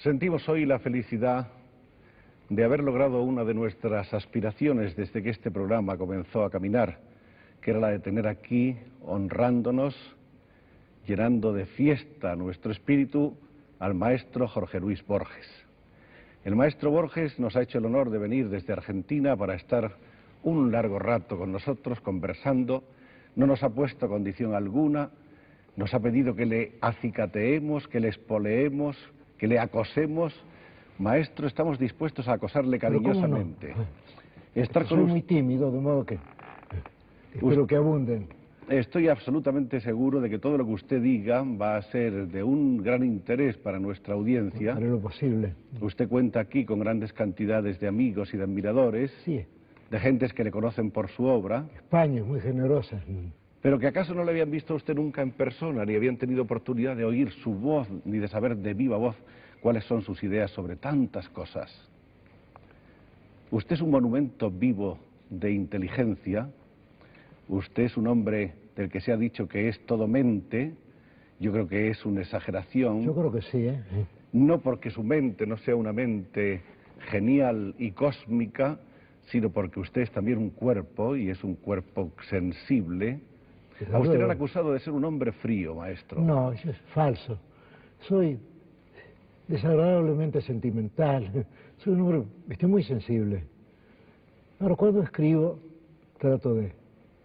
Sentimos hoy la felicidad de haber logrado una de nuestras aspiraciones desde que este programa comenzó a caminar, que era la de tener aquí, honrándonos, llenando de fiesta nuestro espíritu, al maestro Jorge Luis Borges. El maestro Borges nos ha hecho el honor de venir desde Argentina para estar un largo rato con nosotros conversando. No nos ha puesto condición alguna, nos ha pedido que le acicateemos, que le espoleemos, que le acosemos. Maestro, estamos dispuestos a acosarle cariñosamente. Soy muy tímido, de modo que espero que abunden. Estoy absolutamente seguro de que todo lo que usted diga va a ser de un gran interés para nuestra audiencia. Haré lo posible. Usted cuenta aquí con grandes cantidades de amigos y de admiradores, Sí. de gentes que le conocen por su obra. España es muy generosa. Pero que acaso no le habían visto a usted nunca en persona, ni habían tenido oportunidad de oír su voz, ni de saber de viva voz cuáles son sus ideas sobre tantas cosas. Usted es un monumento vivo de inteligencia. Usted es un hombre del que se ha dicho que es todo mente. Yo creo que es una exageración. Yo creo que sí, No porque su mente no sea una mente genial y cósmica, sino porque usted es también un cuerpo, y es un cuerpo sensible. A usted le han acusado de ser un hombre frío, maestro. No, eso es falso. Soy desagradablemente sentimental. Soy un hombre muy sensible. Ahora, cuando escribo, trato de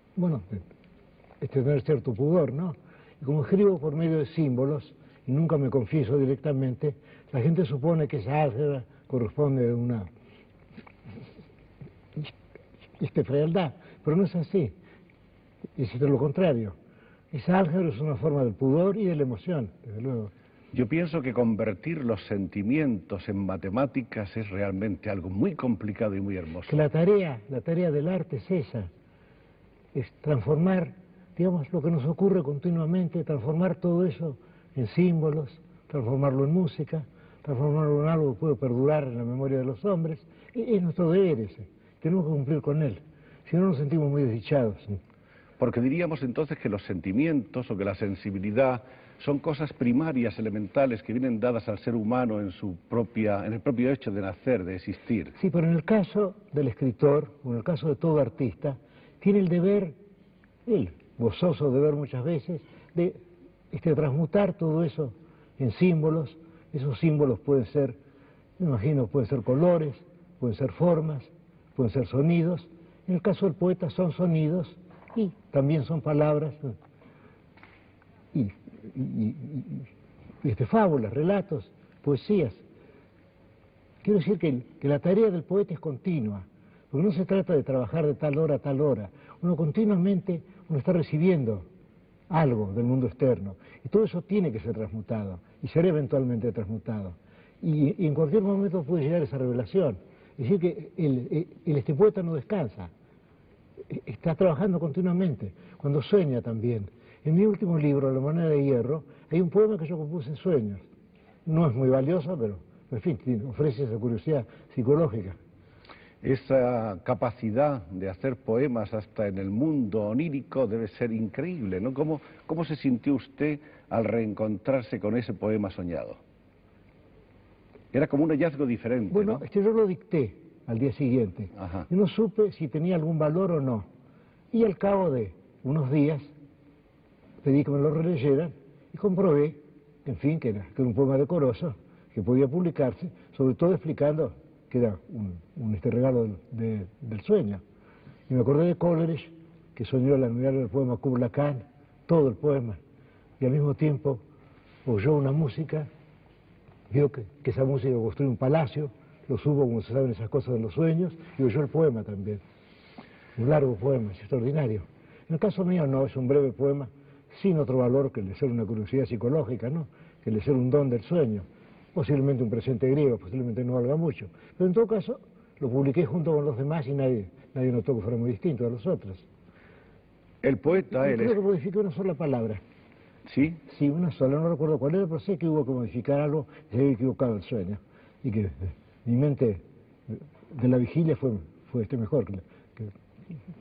tener cierto pudor, ¿no? Y como escribo por medio de símbolos, y nunca me confieso directamente, la gente supone que esa álgebra corresponde a una frialdad, pero no es así. Es lo contrario. Esa álgebra es una forma del pudor y de la emoción, desde luego. Yo pienso que convertir los sentimientos en matemáticas es realmente algo muy complicado y muy hermoso. Que la tarea del arte es esa, es transformar, digamos, lo que nos ocurre continuamente, transformar todo eso en símbolos, transformarlo en música, transformarlo en algo que puede perdurar en la memoria de los hombres. Es nuestro deber ese, tenemos que cumplir con él, si no nos sentimos muy desdichados. Porque diríamos entonces que los sentimientos o que la sensibilidad son cosas primarias, elementales, que vienen dadas al ser humano en el propio hecho de nacer, de existir. Sí, pero en el caso del escritor, o en el caso de todo artista, tiene el deber, él, gozoso deber muchas veces, de transmutar todo eso en símbolos. Esos símbolos pueden ser, me imagino, pueden ser colores, pueden ser formas, pueden ser sonidos. En el caso del poeta son sonidos y también son palabras y fábulas, relatos, poesías. Quiero decir que la tarea del poeta es continua, porque no se trata de trabajar de tal hora a tal hora. Uno continuamente está recibiendo algo del mundo externo, y todo eso tiene que ser transmutado, y será eventualmente transmutado. Y en cualquier momento puede llegar esa revelación. Es decir, que el poeta no descansa, está trabajando continuamente, cuando sueña también. En mi último libro, La moneda de hierro, hay un poema que yo compuse en sueños. No es muy valioso, pero, en fin, ofrece esa curiosidad psicológica. Esa capacidad de hacer poemas hasta en el mundo onírico debe ser increíble, ¿no? ¿Cómo se sintió usted al reencontrarse con ese poema soñado? Era como un hallazgo diferente, bueno, ¿no? Yo lo dicté al día siguiente. Ajá. Y no supe si tenía algún valor o no. Y al cabo de unos días pedí que me lo releyeran y comprobé, en fin, que era un poema decoroso, que podía publicarse, sobre todo explicando que era un regalo del sueño. Y me acordé de Coleridge, que soñó al admirar el poema Kubla Khan, todo el poema, y al mismo tiempo oyó una música, vio que esa música construyó un palacio, lo supo, como se saben esas cosas de los sueños, y oyó el poema también. Un largo poema, es extraordinario. En el caso mío no, es un breve poema, sin otro valor que el de ser una curiosidad psicológica, ¿no? Que el de ser un don del sueño. Posiblemente un presente griego, posiblemente no valga mucho. Pero en todo caso, lo publiqué junto con los demás y nadie notó que fuera muy distinto a los otros. El poeta, creo que modifiqué una sola palabra. ¿Sí? Sí, una sola, no recuerdo cuál era, pero sé que hubo que modificar algo, se había equivocado el sueño. Y que mi mente de la vigilia fue mejor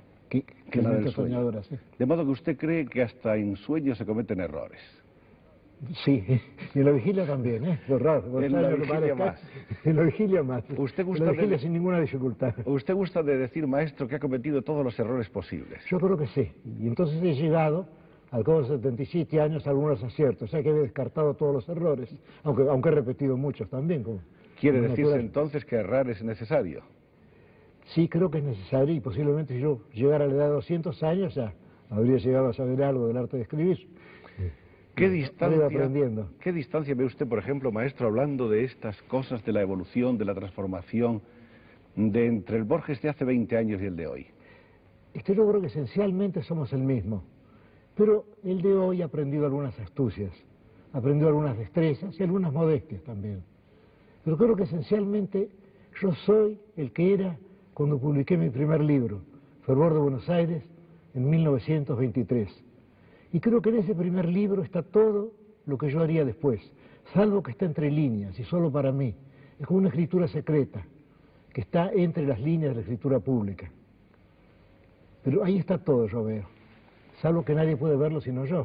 que la mente soñadora. Sí. De modo que usted cree que hasta en sueños se cometen errores. Sí, y en la vigilia también, ¿eh? Lo raro, en la vigilia más. En la vigilia más. Usted en la vigilia sin ninguna dificultad. Usted gusta de decir, maestro, que ha cometido todos los errores posibles. Yo creo que sí. Y entonces he llegado, al cabo de 77 años, a algunos aciertos. O sea que he descartado todos los errores, aunque he repetido muchos también. ¿Quiere decirse entonces que errar es necesario? Sí, creo que es necesario y posiblemente si yo llegara a la edad de 200 años ya habría llegado a saber algo del arte de escribir. ¿Qué distancia ve usted, por ejemplo, maestro, hablando de estas cosas, de la evolución, de la transformación, de entre el Borges de hace 20 años y el de hoy? Yo creo que esencialmente somos el mismo, pero el de hoy ha aprendido algunas astucias, ha aprendido algunas destrezas y algunas modestias también. Pero creo que esencialmente yo soy el que era cuando publiqué mi primer libro, Fervor de Buenos Aires, en 1923. Y creo que en ese primer libro está todo lo que yo haría después, salvo que está entre líneas y solo para mí. Es como una escritura secreta, que está entre las líneas de la escritura pública. Pero ahí está todo, yo veo, salvo que nadie puede verlo sino yo.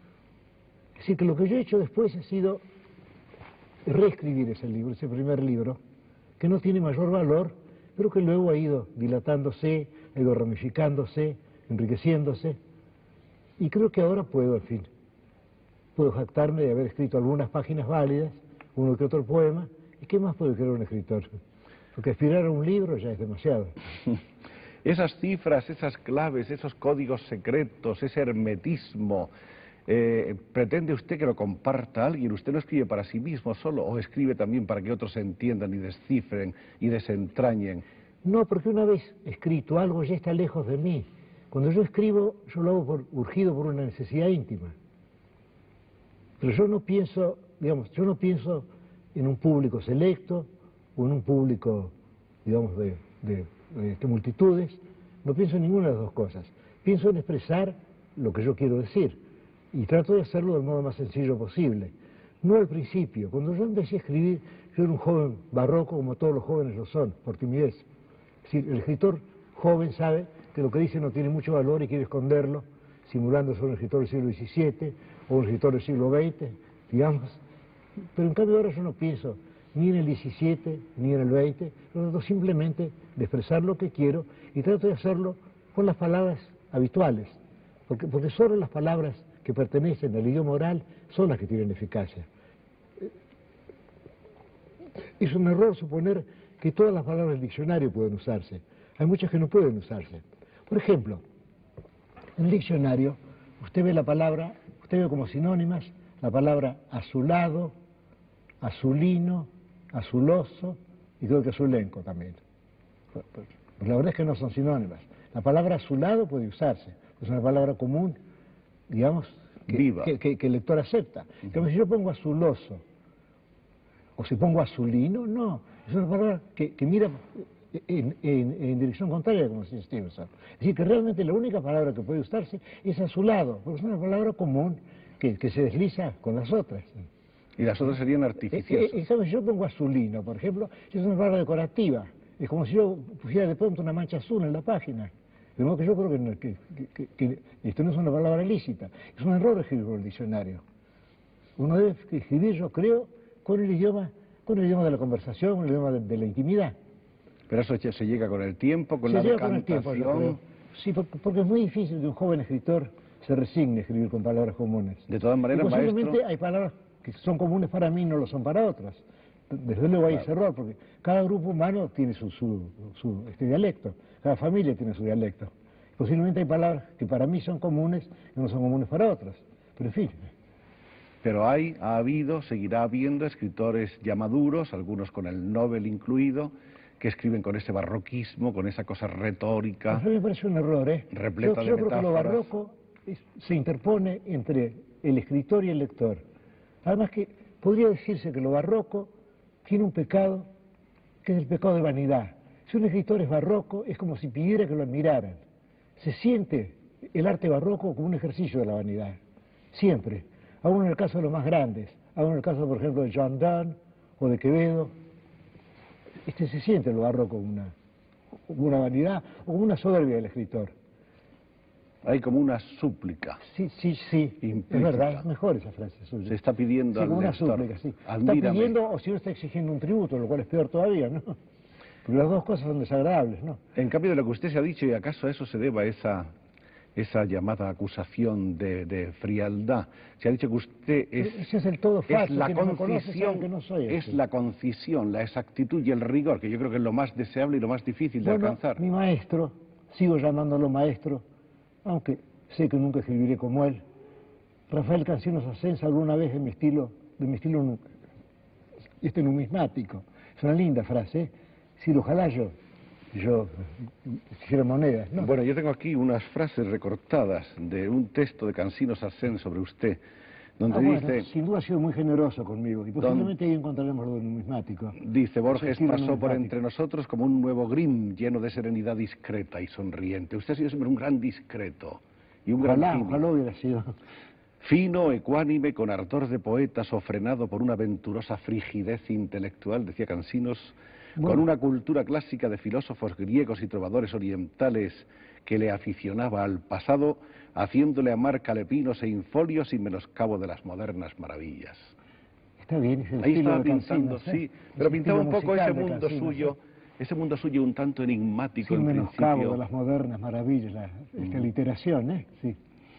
Es decir, que lo que yo he hecho después ha sido reescribir ese libro, ese primer libro, que no tiene mayor valor, pero que luego ha ido dilatándose, ha ido ramificándose, enriqueciéndose. Y creo que ahora puedo, al fin, puedo jactarme de haber escrito algunas páginas válidas, uno que otro poema, ¿y qué más puede querer un escritor? Porque aspirar a un libro ya es demasiado. Esas cifras, esas claves, esos códigos secretos, ese hermetismo, ¿pretende usted que lo comparta alguien? ¿Usted no escribe para sí mismo solo o escribe también para que otros entiendan y descifren y desentrañen? No, porque una vez escrito algo ya está lejos de mí. Cuando yo escribo, yo lo hago urgido por una necesidad íntima. Pero yo no pienso, digamos, yo no pienso en un público selecto o en un público, digamos, de multitudes. No pienso en ninguna de las dos cosas. Pienso en expresar lo que yo quiero decir. Y trato de hacerlo del modo más sencillo posible. No al principio. Cuando yo empecé a escribir, yo era un joven barroco, como todos los jóvenes lo son, por timidez. Es decir, el escritor joven sabe que lo que dice no tiene mucho valor y quiere esconderlo, simulando ser un escritor del siglo XVII o un escritor del siglo XX, digamos. Pero en cambio ahora yo no pienso ni en el XVII ni en el XX, yo trato simplemente de expresar lo que quiero y trato de hacerlo con las palabras habituales, porque solo las palabras que pertenecen al idioma oral son las que tienen eficacia. Es un error suponer que todas las palabras del diccionario pueden usarse. Hay muchas que no pueden usarse. Por ejemplo, en el diccionario usted ve como sinónimas la palabra azulado, azulino, azuloso y creo que azulenco también. Pues la verdad es que no son sinónimas. La palabra azulado puede usarse, es una palabra común, digamos, que el lector acepta. Pero si yo pongo azuloso o si pongo azulino, no, es una palabra que mira en dirección contraria, como dice Stevenson. Es decir, que realmente la única palabra que puede usarse es azulado, porque es una palabra común que se desliza con las otras. Y las otras serían artificiosas. ¿Sabes? Yo pongo azulino, por ejemplo, es una palabra decorativa. Es como si yo pusiera de pronto una mancha azul en la página. De modo que yo creo que esto no es una palabra lícita. Es un error escribir por el diccionario. Uno debe escribir, yo creo, con el idioma de la conversación, con el idioma de la intimidad. Pero eso se llega con el tiempo, con la decantación. Sí, porque es muy difícil que un joven escritor se resigne a escribir con palabras comunes. De todas maneras, posiblemente maestro, hay palabras que son comunes para mí y no lo son para otras. Desde luego hay ese error, porque cada grupo humano tiene su dialecto, cada familia tiene su dialecto. Posiblemente hay palabras que para mí son comunes y no son comunes para otras. Pero en fin. Pero ha habido, seguirá habiendo escritores ya maduros, algunos con el Nobel incluido, que escriben con ese barroquismo, con esa cosa retórica. A mí me parece un error, repleta de yo metáforas. Creo que lo barroco se interpone entre el escritor y el lector. Además que podría decirse que lo barroco tiene un pecado que es el pecado de vanidad. Si un escritor es barroco es como si pidiera que lo admiraran. Se siente el arte barroco como un ejercicio de la vanidad, siempre. Aún en el caso de los más grandes, aún en el caso, por ejemplo, de John Donne o de Quevedo, se siente lo barroco como una vanidad o como una soberbia del escritor. Hay como una súplica. Sí, sí, sí, implícita. es verdad, es mejor esa frase suya. Se está pidiendo sí, al como una lector, súplica, sí. Está admírame. pidiendo o si no está exigiendo un tributo, lo cual es peor todavía, ¿no? Porque las dos cosas son desagradables, ¿no? En cambio de lo que usted se ha dicho, ¿y acaso a eso se deba esa llamada acusación de frialdad? Se ha dicho que usted es... Pero ese es el todo falso, es la quien no me conoce sabe concisión, que no soy es así. la concisión, la exactitud y el rigor, que yo creo que es lo más deseable y lo más difícil de alcanzar. Mi maestro, sigo llamándolo maestro, aunque sé que nunca escribiré como él, Rafael Cansinos Ascensa alguna vez de mi estilo numismático. Es una linda frase, ¿eh? Si ojalá yo hiciera monedas, ¿no? Bueno, yo tengo aquí unas frases recortadas de un texto de Cansinos Ascensa sobre usted, donde dice... sin duda ha sido muy generoso conmigo, y posiblemente ahí encontraremos lo numismático. Dice, Borges pasó por numismático. entre nosotros como un nuevo Grimm, lleno de serenidad discreta y sonriente. Usted ha sido siempre un gran discreto y un gran tímido. Ojalá hubiera sido... Fino, ecuánime, con ardor de poeta, sofrenado por una aventurosa frigidez intelectual, decía Cansinos, con una cultura clásica de filósofos griegos y trovadores orientales que le aficionaba al pasado, haciéndole amar calepinos e infolios sin menoscabo de las modernas maravillas. Está bien, es el Ahí estilo estaba de pintando, Cansinos, sí, pero pintaba un poco ese mundo Cansinos, suyo, ese mundo suyo un tanto enigmático sin en menoscabo principio. de las modernas maravillas, esta literación, ¿eh? Sí.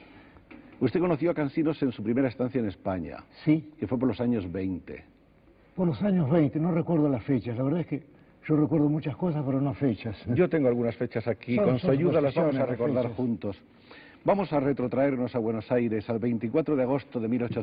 Usted conoció a Cansinos en su primera estancia en España, Sí, que fue por los años 20. por los años 20, no recuerdo las fechas, la verdad es que yo recuerdo muchas cosas, pero no fechas. Yo tengo algunas fechas aquí, con su ayuda las vamos a recordar juntos. Vamos a retrotraernos a Buenos Aires al 24 de agosto de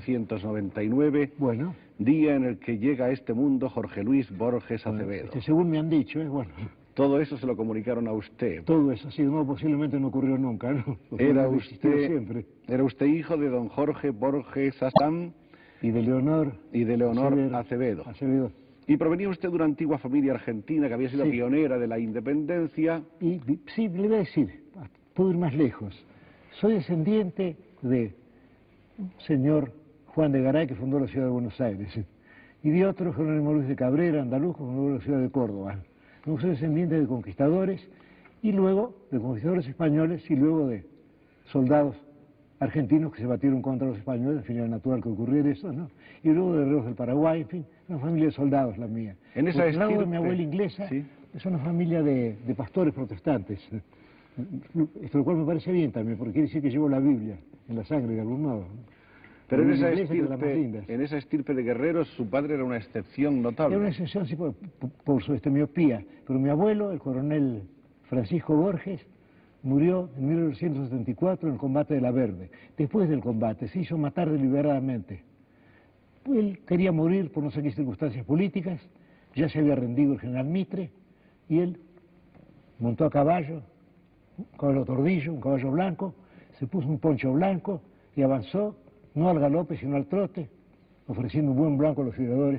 1899, Bueno, día en el que llega a este mundo Jorge Luis Borges Acevedo. según me han dicho, bueno, Todo eso se lo comunicaron a usted. todo eso, sí, no, posiblemente no ocurrió nunca, ¿no? Era Existió usted, siempre. era usted hijo de don Jorge Borges Asán Y de Leonor. y de Leonor Acevedo. Y provenía usted de una antigua familia argentina que había sido Sí. pionera de la independencia. Y sí, le voy a decir, puedo ir más lejos. Soy descendiente de un señor Juan de Garay, que fundó la ciudad de Buenos Aires, y de otro, Jerónimo Luis de Cabrera, andaluz, que fundó la ciudad de Córdoba. No soy descendiente de conquistadores, y luego de conquistadores españoles, y luego de soldados argentinos que se batieron contra los españoles, en fin, era natural que ocurriera eso, ¿no? Y luego de guerreros del Paraguay, en fin, una familia de soldados la mía. En esa Por el lado de estirpe, mi abuela inglesa, ¿sí? es una familia de pastores protestantes. Esto lo cual me parece bien también, porque quiere decir que llevo la Biblia en la sangre de algún modo. Pero en esa, inglesa, que es de las más lindas. en esa estirpe de guerreros su padre era una excepción notable. Era una excepción, sí, por su miopía. Pero mi abuelo, el coronel Francisco Borges, murió en 1974 en el combate de La Verde. Después del combate se hizo matar deliberadamente. Él quería morir por no sé qué circunstancias políticas, ya se había rendido el general Mitre, y él montó a caballo, un caballo tordillo, un caballo blanco, se puso un poncho blanco y avanzó, no al galope sino al trote, ofreciendo un buen blanco a los tiradores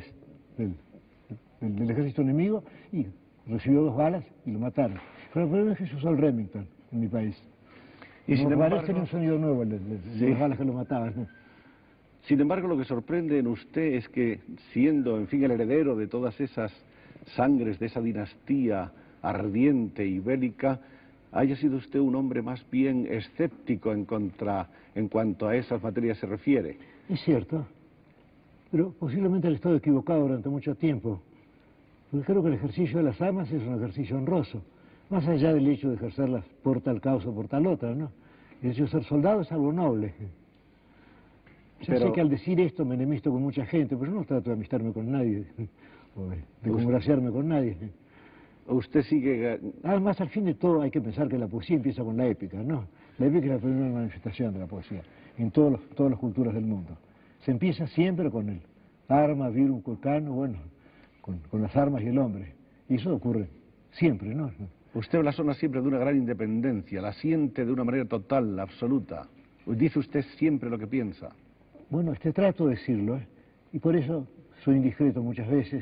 del ejército enemigo, y recibió 2 balas y lo mataron. Fue la primera vez que se usó el Remington en mi país. Y sin embargo, tenía un sonido nuevo de las balas que lo mataban. Sin embargo, lo que sorprende en usted es que, siendo, en fin, el heredero de todas esas sangres, de esa dinastía ardiente y bélica, haya sido usted un hombre más bien escéptico en cuanto a esas materias se refiere. Es cierto, pero posiblemente he estado equivocado durante mucho tiempo. Porque creo que el ejercicio de las armas es un ejercicio honroso, más allá del hecho de ejercerlas por tal causa o por tal otra, ¿no? El hecho de ser soldado es algo noble. Yo sé que al decir esto me enemisto con mucha gente, pero yo no trato de amistarme con nadie, o de congraciarme con nadie. Usted sigue... Además, al fin de todo, hay que pensar que la poesía empieza con la épica, ¿no? La épica es la primera manifestación de la poesía, en todas las culturas del mundo. Se empieza siempre con el arma, virum, culcano, bueno, con las armas y el hombre. Y eso ocurre siempre, ¿no? Usted blasona siempre de una gran independencia, la siente de una manera total, absoluta. Dice usted siempre lo que piensa. Bueno, trato de decirlo, ¿eh? Y por eso soy indiscreto muchas veces.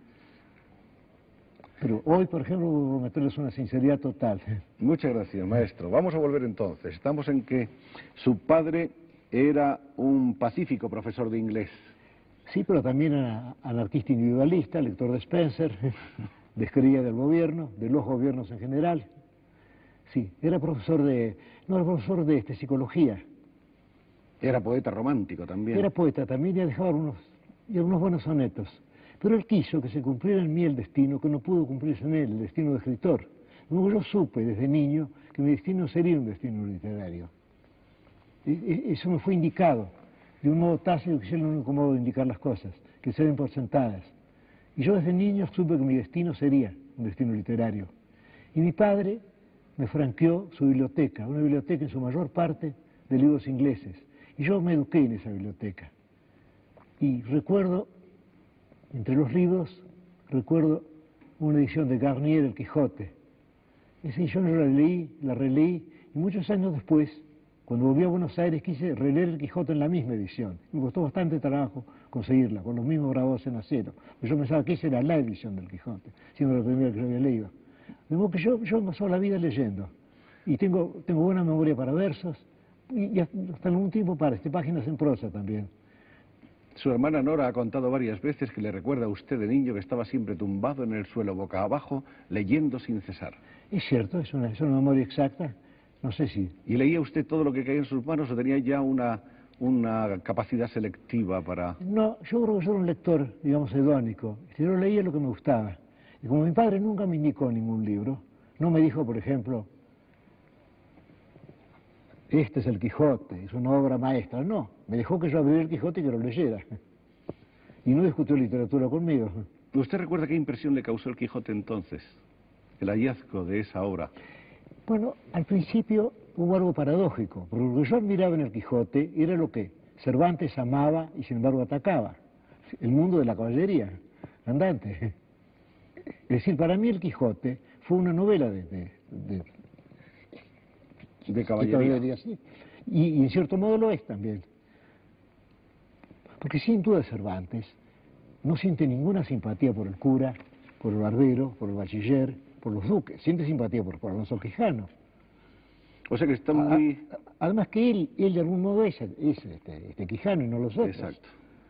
Pero hoy, por ejemplo, voy a prometerles una sinceridad total. Muchas gracias, maestro. Vamos a volver entonces. Estamos en que su padre era un pacífico profesor de inglés. Sí, pero también era anarquista individualista, lector de Spencer, descreía del gobierno, de los gobiernos en general. Sí, era profesor de, no, era profesor de psicología. Era poeta romántico también. Era poeta también y dejaba unos buenos sonetos. Pero él quiso que se cumpliera en mí el destino que no pudo cumplirse en él, el destino de escritor. Luego yo supe desde niño que mi destino sería un destino literario. Eso me fue indicado de un modo tácito, que es el único modo de indicar las cosas, que se den por sentadas. Y yo desde niño supe que mi destino sería un destino literario. Y mi padre me franqueó su biblioteca, una biblioteca en su mayor parte de libros ingleses. Y yo me eduqué en esa biblioteca. Y recuerdo, entre los libros, recuerdo una edición de Garnier, El Quijote. Esa edición yo la leí, la releí, y muchos años después, cuando volví a Buenos Aires, quise releer El Quijote en la misma edición. Me costó bastante trabajo conseguirla, con los mismos grabados en acero. Pero yo pensaba que esa era la edición del Quijote, siendo la primera que yo había leído. De modo que yo he pasado la vida leyendo. Y tengo buena memoria para versos, y hasta algún tiempo para páginas en prosa también. Su hermana Nora ha contado varias veces que le recuerda a usted de niño que estaba siempre tumbado en el suelo boca abajo, leyendo sin cesar. Es cierto, es una memoria exacta, no sé si... ¿Y leía usted todo lo que caía en sus manos o tenía ya una capacidad selectiva para...? No, yo creo que yo era un lector, digamos, hedónico. Yo leía lo que me gustaba. Y como mi padre nunca me indicó ningún libro, no me dijo, por ejemplo, este es el Quijote, es una obra maestra. No, me dejó que yo abriera el Quijote y que lo leyera. Y no discutió literatura conmigo. ¿Usted recuerda qué impresión le causó el Quijote entonces? El hallazgo de esa obra. Bueno, al principio hubo algo paradójico, porque lo que yo admiraba en el Quijote era lo que Cervantes amaba y sin embargo atacaba. El mundo de la caballería andante. Es decir, para mí el Quijote fue una novela de caballería. Sí. Y en cierto modo lo es también. Porque sin duda Cervantes no siente ninguna simpatía por el cura, por el barbero, por el bachiller, por los duques. Siente simpatía por Alonso Quijano. O sea que está muy... Además que él de algún modo es Quijano y no los otros. Exacto.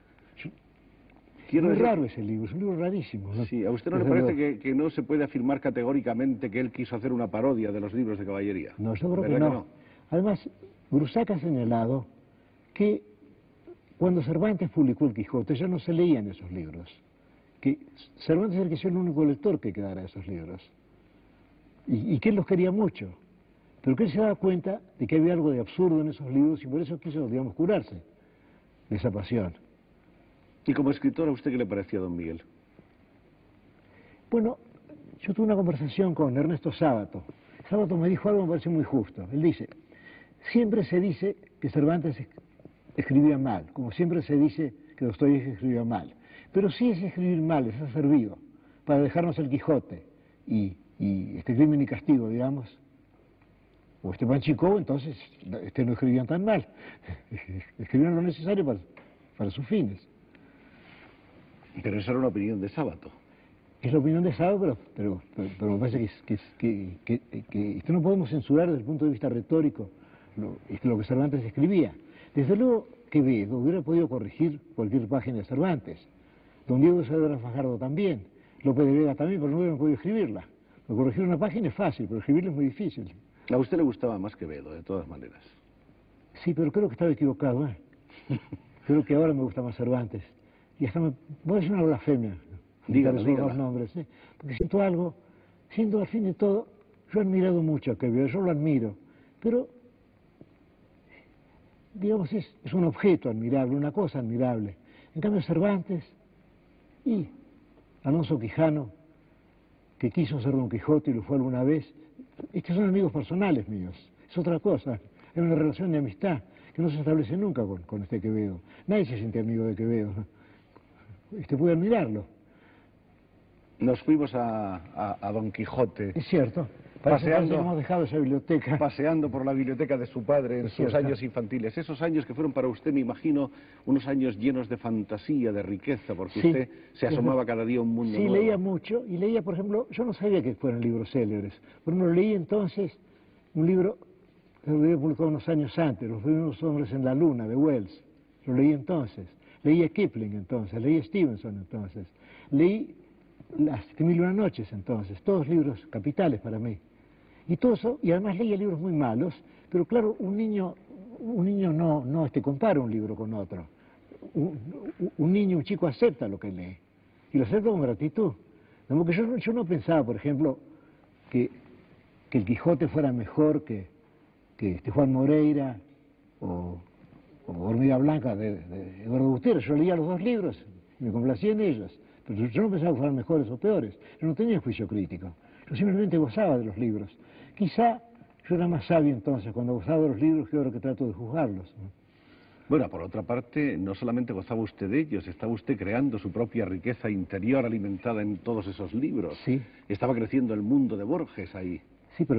Es muy raro ese libro, es un libro rarísimo, ¿no? Sí, ¿a usted no le parece que no se puede afirmar categóricamente que él quiso hacer una parodia de los libros de caballería? No, yo creo que no. Además, Grusac ha señalado que cuando Cervantes publicó El Quijote ya no se leían esos libros. Que Cervantes era el único lector que quedara de esos libros. Y que él los quería mucho. Pero que él se daba cuenta de que había algo de absurdo en esos libros y por eso quiso, digamos, curarse de esa pasión. ¿Y como escritor a usted qué le pareció, don Miguel? Bueno, yo tuve una conversación con Ernesto Sábato. Sábato me dijo algo que me pareció muy justo. Él dice, siempre se dice que Cervantes escribía mal, como siempre se dice que Dostoyevski escribía mal. Pero si ese escribir mal les ha servido para dejarnos el Quijote y Crimen y Castigo, digamos, o Esteban Chicó, entonces no escribían tan mal. Escribían lo necesario para sus fines. Pero esa era una opinión de Sábato. Es la opinión de Sábato, pero me parece que esto no podemos censurar desde el punto de vista retórico lo que Cervantes escribía. Desde luego Quevedo hubiera podido corregir cualquier página de Cervantes. Don Diego de Saavedra Fajardo también. López de Vega también, pero no hubieran podido escribirla. Corregir una página es fácil, pero escribirla es muy difícil. A usted le gustaba más Quevedo, de todas maneras. Sí, pero creo que estaba equivocado, ¿eh? Creo que ahora me gusta más Cervantes. Y hasta voy a decir una blasfemia. Dígalo. Los nombres, ¿sí? Porque siento al fin de todo, yo he admirado mucho a Quevedo, yo lo admiro, pero, digamos, es un objeto admirable, una cosa admirable. En cambio Cervantes y Alonso Quijano, que quiso ser Don Quijote y lo fue alguna vez, estos son amigos personales míos, es otra cosa, es una relación de amistad que no se establece nunca con este Quevedo. Nadie se siente amigo de Quevedo. Puede admirarlo. Nos fuimos a Don Quijote. Es cierto. Paseando, hemos dejado esa biblioteca. Paseando por la biblioteca de su padre en sus años infantiles. Esos años que fueron para usted, me imagino, unos años llenos de fantasía, de riqueza, porque usted se asomaba cada día a un mundo nuevo. Sí, leía mucho. Y leía, por ejemplo, yo no sabía que fueran libros célebres. Por ejemplo, leí entonces un libro que lo había publicado unos años antes, Los primeros hombres en la luna, de Wells. Lo leí entonces. Leí a Kipling entonces, leí a Stevenson entonces. Leí Las 1000 y una noches entonces, todos libros capitales para mí. Y todo eso, y además leía libros muy malos, pero claro, un niño no compara un libro con otro. Un niño, un chico acepta lo que lee, y lo acepta con gratitud. Porque yo no pensaba, por ejemplo, que el Quijote fuera mejor que Juan Moreira o Hormiga Blanca de Eduardo Gutiérrez. Yo leía los dos libros y me complacía en ellos, pero yo no pensaba que fueran mejores o peores. Yo no tenía juicio crítico, yo simplemente gozaba de los libros. Quizá yo era más sabio entonces cuando gozaba de los libros que ahora que trato de juzgarlos, ¿no? Bueno, por otra parte, no solamente gozaba usted de ellos, estaba usted creando su propia riqueza interior alimentada en todos esos libros. Sí. Estaba creciendo el mundo de Borges ahí. Sí, pero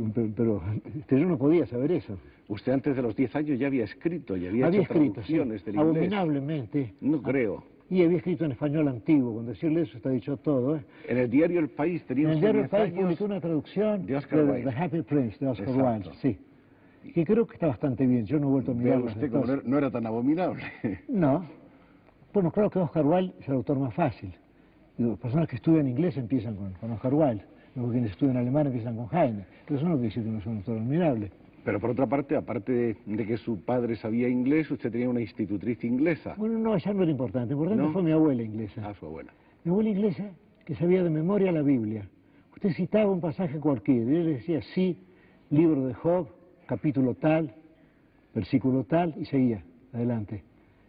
yo no podía saber eso. Usted antes de los 10 años ya había escrito y había hecho traducciones del inglés. Abominablemente. No creo. Y había escrito en español antiguo, con decirle eso está dicho todo, ¿eh? En el diario El País tenía usted 10 años. En el diario El País publicó una traducción de Oscar Wilde. The Happy Prince, de Oscar Exacto. Wilde, sí. Que creo que está bastante bien, yo no he vuelto a mirarlo. Vea usted como no era tan abominable. No. Bueno, claro que Oscar Wilde es el autor más fácil. Las personas que estudian inglés empiezan con Oscar Wilde. Luego quienes estudian alemán empiezan con Heine. Pero eso no quiere decir que no sea un autor admirable. Pero por otra parte, aparte de que su padre sabía inglés, usted tenía una institutriz inglesa. Bueno, no, esa no era importante. Importante ¿No? fue mi abuela inglesa. Ah, su abuela. Mi abuela inglesa, que sabía de memoria la Biblia. Usted citaba un pasaje cualquiera, y él decía, sí, libro de Job, capítulo tal, versículo tal, y seguía, adelante.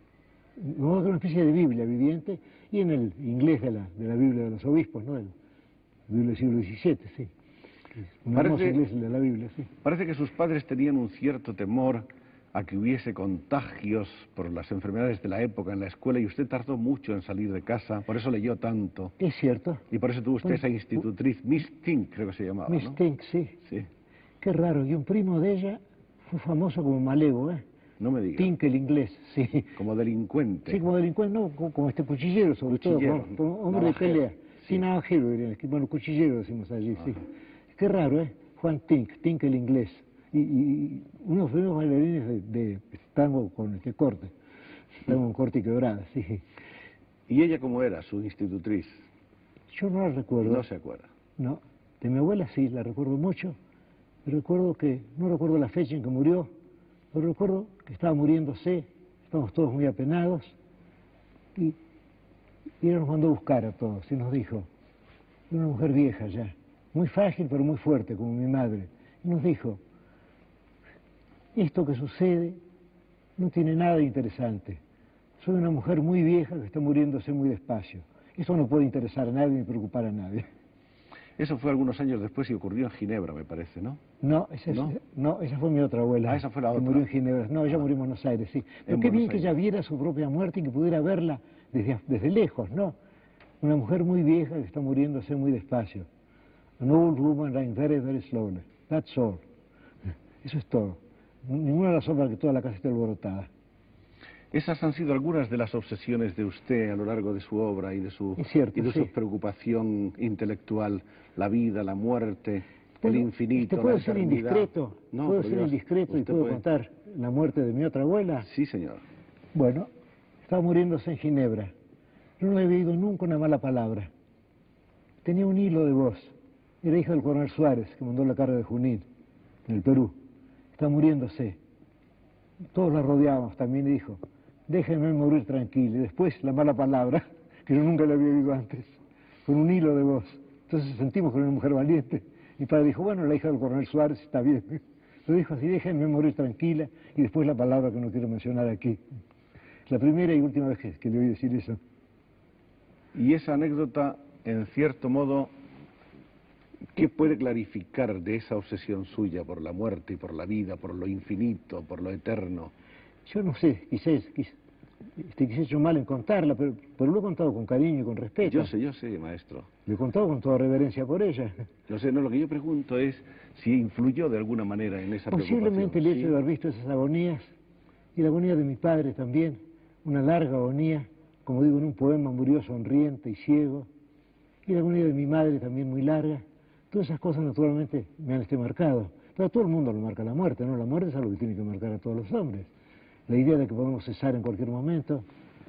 De modo que era una especie de Biblia viviente, y en el inglés de la Biblia de los obispos, ¿no? La Biblia del siglo XVII, sí. Un hermoso inglés de la Biblia, sí. Parece que sus padres tenían un cierto temor a que hubiese contagios por las enfermedades de la época en la escuela, y usted tardó mucho en salir de casa, por eso leyó tanto. Es cierto. Y por eso tuvo usted esa institutriz, Miss Tink, creo que se llamaba, Miss ¿no? Tink, sí. Sí. Qué raro, y un primo de ella fue famoso como malevo, ¿eh? No me diga. Tink el inglés, sí. Como delincuente. Sí, como delincuente, no, como este cuchillero, sobre Cuchillero, todo, como hombre navajero. de pelea. Sí. Sí, navajero, dirían, bueno, cuchillero decimos allí, sí. Qué raro, ¿eh? Juan Tink el inglés. Y uno de los primeros bailarines de tango con este corte, tango con corte y quebrada, sí. ¿Y ella cómo era, su institutriz? Yo no la recuerdo. No se acuerda. No, de mi abuela sí, la recuerdo mucho. Recuerdo que, no recuerdo la fecha en que murió, pero recuerdo que estaba muriéndose, estábamos todos muy apenados, y ella nos mandó a buscar a todos y nos dijo, era una mujer vieja ya, muy frágil pero muy fuerte, como mi madre, y nos dijo, esto que sucede no tiene nada de interesante, soy una mujer muy vieja que está muriéndose muy despacio, esto no puede interesar a nadie ni preocupar a nadie. Eso fue algunos años después y ocurrió en Ginebra, me parece, ¿no? No, esa fue mi otra abuela. Ah, esa fue la que otra. murió en Ginebra. No, ella murió en Buenos Aires, sí. Pero qué bien que ella viera su propia muerte y que pudiera verla desde lejos, ¿no? Una mujer muy vieja que está muriéndose muy despacio. An old woman dying very, very slowly. That's all. Eso es todo. Ninguna razón para que toda la casa esté alborotada. Esas han sido algunas de las obsesiones de usted a lo largo de su obra y de su, Es cierto, y de sí. su preocupación intelectual, la vida, la muerte, el Bueno, infinito, ¿te puedo la ser eternidad. indiscreto? No, ¿Puedo por ser Dios, indiscreto y usted puedo puede. contar la muerte de mi otra abuela? Sí, señor. Bueno, estaba muriéndose en Ginebra. Yo no le había oído nunca una mala palabra. Tenía un hilo de voz. Era hija del coronel Suárez, que mandó la carga de Junín, en el Perú. Estaba muriéndose. Todos la rodeábamos también y dijo, déjenme morir tranquilo. Y después la mala palabra, que yo nunca la había oído antes, con un hilo de voz. Entonces sentimos que era una mujer valiente. Mi padre dijo, bueno, la hija del coronel Suárez está bien. Lo dijo así, déjenme morir tranquila. Y después la palabra que no quiero mencionar aquí. La primera y última vez que le oí decir eso. Y esa anécdota, en cierto modo, ¿qué puede clarificar de esa obsesión suya por la muerte y por la vida, por lo infinito, por lo eterno? Yo no sé, quizás he hecho mal en contarla, pero lo he contado con cariño y con respeto. Yo sé, maestro. Lo he contado con toda reverencia por ella. No sé, no, lo que yo pregunto es si influyó de alguna manera en esa Posiblemente el preocupación. hecho de haber visto esas agonías, y la agonía de mi padre también, una larga agonía, como digo en un poema, murió sonriente y ciego, y la agonía de mi madre también muy larga. Todas esas cosas naturalmente me han marcado. Pero a todo el mundo lo marca la muerte, ¿no? La muerte es algo que tiene que marcar a todos los hombres. La idea de que podemos cesar en cualquier momento,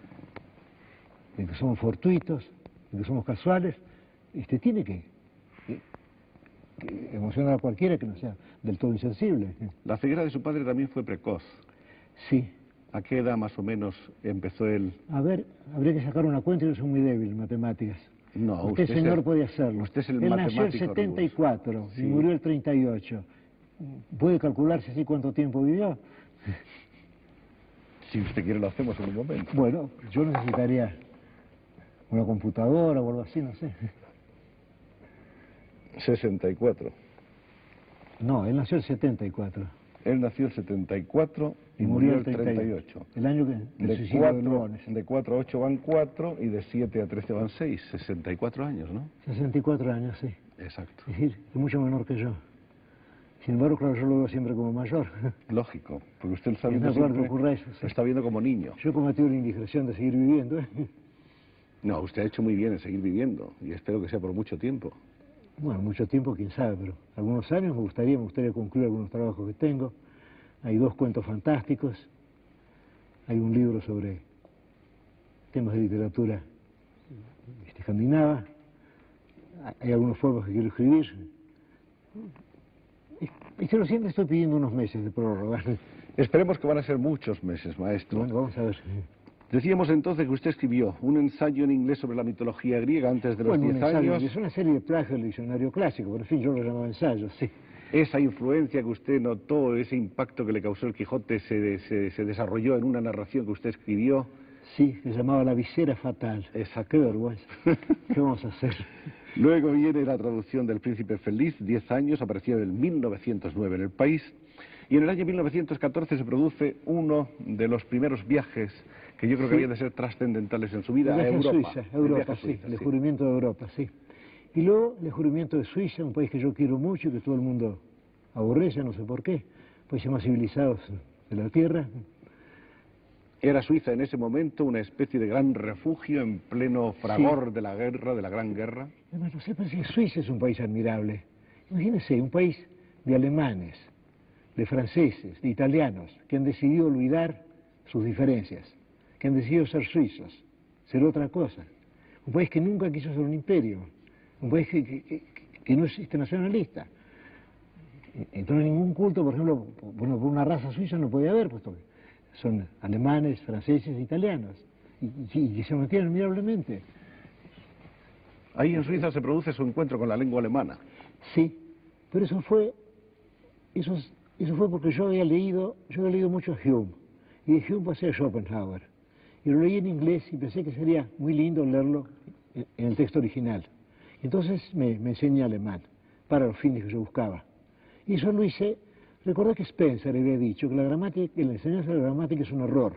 de que somos fortuitos, de que somos casuales, tiene que que emociona a cualquiera que no sea del todo insensible. La ceguera de su padre también fue precoz. Sí. ¿A qué edad más o menos empezó él? A ver, habría que sacar una cuenta, yo soy muy débil en matemáticas. No, usted señor, puede hacerlo. Usted es el él matemático. Nació el 74 sí. Y murió el 38. ¿Puede calcularse así cuánto tiempo vivió? Si usted quiere lo hacemos en un momento. Bueno, yo necesitaría una computadora o algo así, no sé. 64. No, él nació el 74. Él nació el 74 y murió el 38. El año que de 4 a 8 van 4 y de 7 a 13 van 6. 64 años, ¿no? 64 años, sí. Exacto. Es decir, es mucho menor que yo. Sin embargo, claro, yo lo veo siempre como mayor. Lógico, porque usted está viendo lo está viendo como niño. Yo he cometido la indiscreción de seguir viviendo. No, usted ha hecho muy bien en seguir viviendo y espero que sea por mucho tiempo. Bueno, mucho tiempo, quién sabe, pero algunos años me gustaría concluir algunos trabajos que tengo. Hay 2 cuentos fantásticos, hay un libro sobre temas de literatura escandinava, hay algunos poemas que quiero escribir. Pero siempre estoy pidiendo unos meses de prórroga. Esperemos que van a ser muchos meses, maestro. Bueno, vamos a ver. Decíamos entonces que usted escribió un ensayo en inglés sobre la mitología griega antes de los 10 años. Es una serie de plagios del diccionario clásico, pero en fin, yo lo llamaba ensayo, sí. Esa influencia que usted notó, ese impacto que le causó el Quijote, se desarrolló en una narración que usted escribió. Sí, se llamaba La visera fatal. Exacto. Qué vergüenza. ¿Qué vamos a hacer? Luego viene la traducción del Príncipe Feliz, 10 años, apareció en el 1909 en el país. Y en el año 1914 se produce uno de los primeros viajes que yo creo que habían de ser trascendentales en su vida, a Europa. Europa, sí, el descubrimiento de Europa, sí. Y luego el descubrimiento de Suiza, un país que yo quiero mucho y que todo el mundo aborrece, no sé por qué, países más civilizados de la Tierra. Era Suiza en ese momento una especie de gran refugio en pleno fragor de la guerra, de la Gran Guerra. Además, no sé, pero si Suiza es un país admirable. Imagínense, un país de alemanes, de franceses, de italianos, que han decidido olvidar sus diferencias, que han decidido ser suizos, ser otra cosa. Un país que nunca quiso ser un imperio, un país que no es nacionalista. Entonces ningún culto, por ejemplo, por una raza suiza no podía haber, puesto que son alemanes, franceses, italianos, y se mantienen admirablemente. Ahí en Suiza se produce su encuentro con la lengua alemana. Sí, pero eso fue porque yo había leído mucho a Hume, y de Hume pasé a Schopenhauer, y lo leí en inglés y pensé que sería muy lindo leerlo en el texto original. Entonces me enseñé alemán, para los fines que yo buscaba. Y eso lo hice, recordé que Spencer había dicho que la enseñanza de la gramática es un error,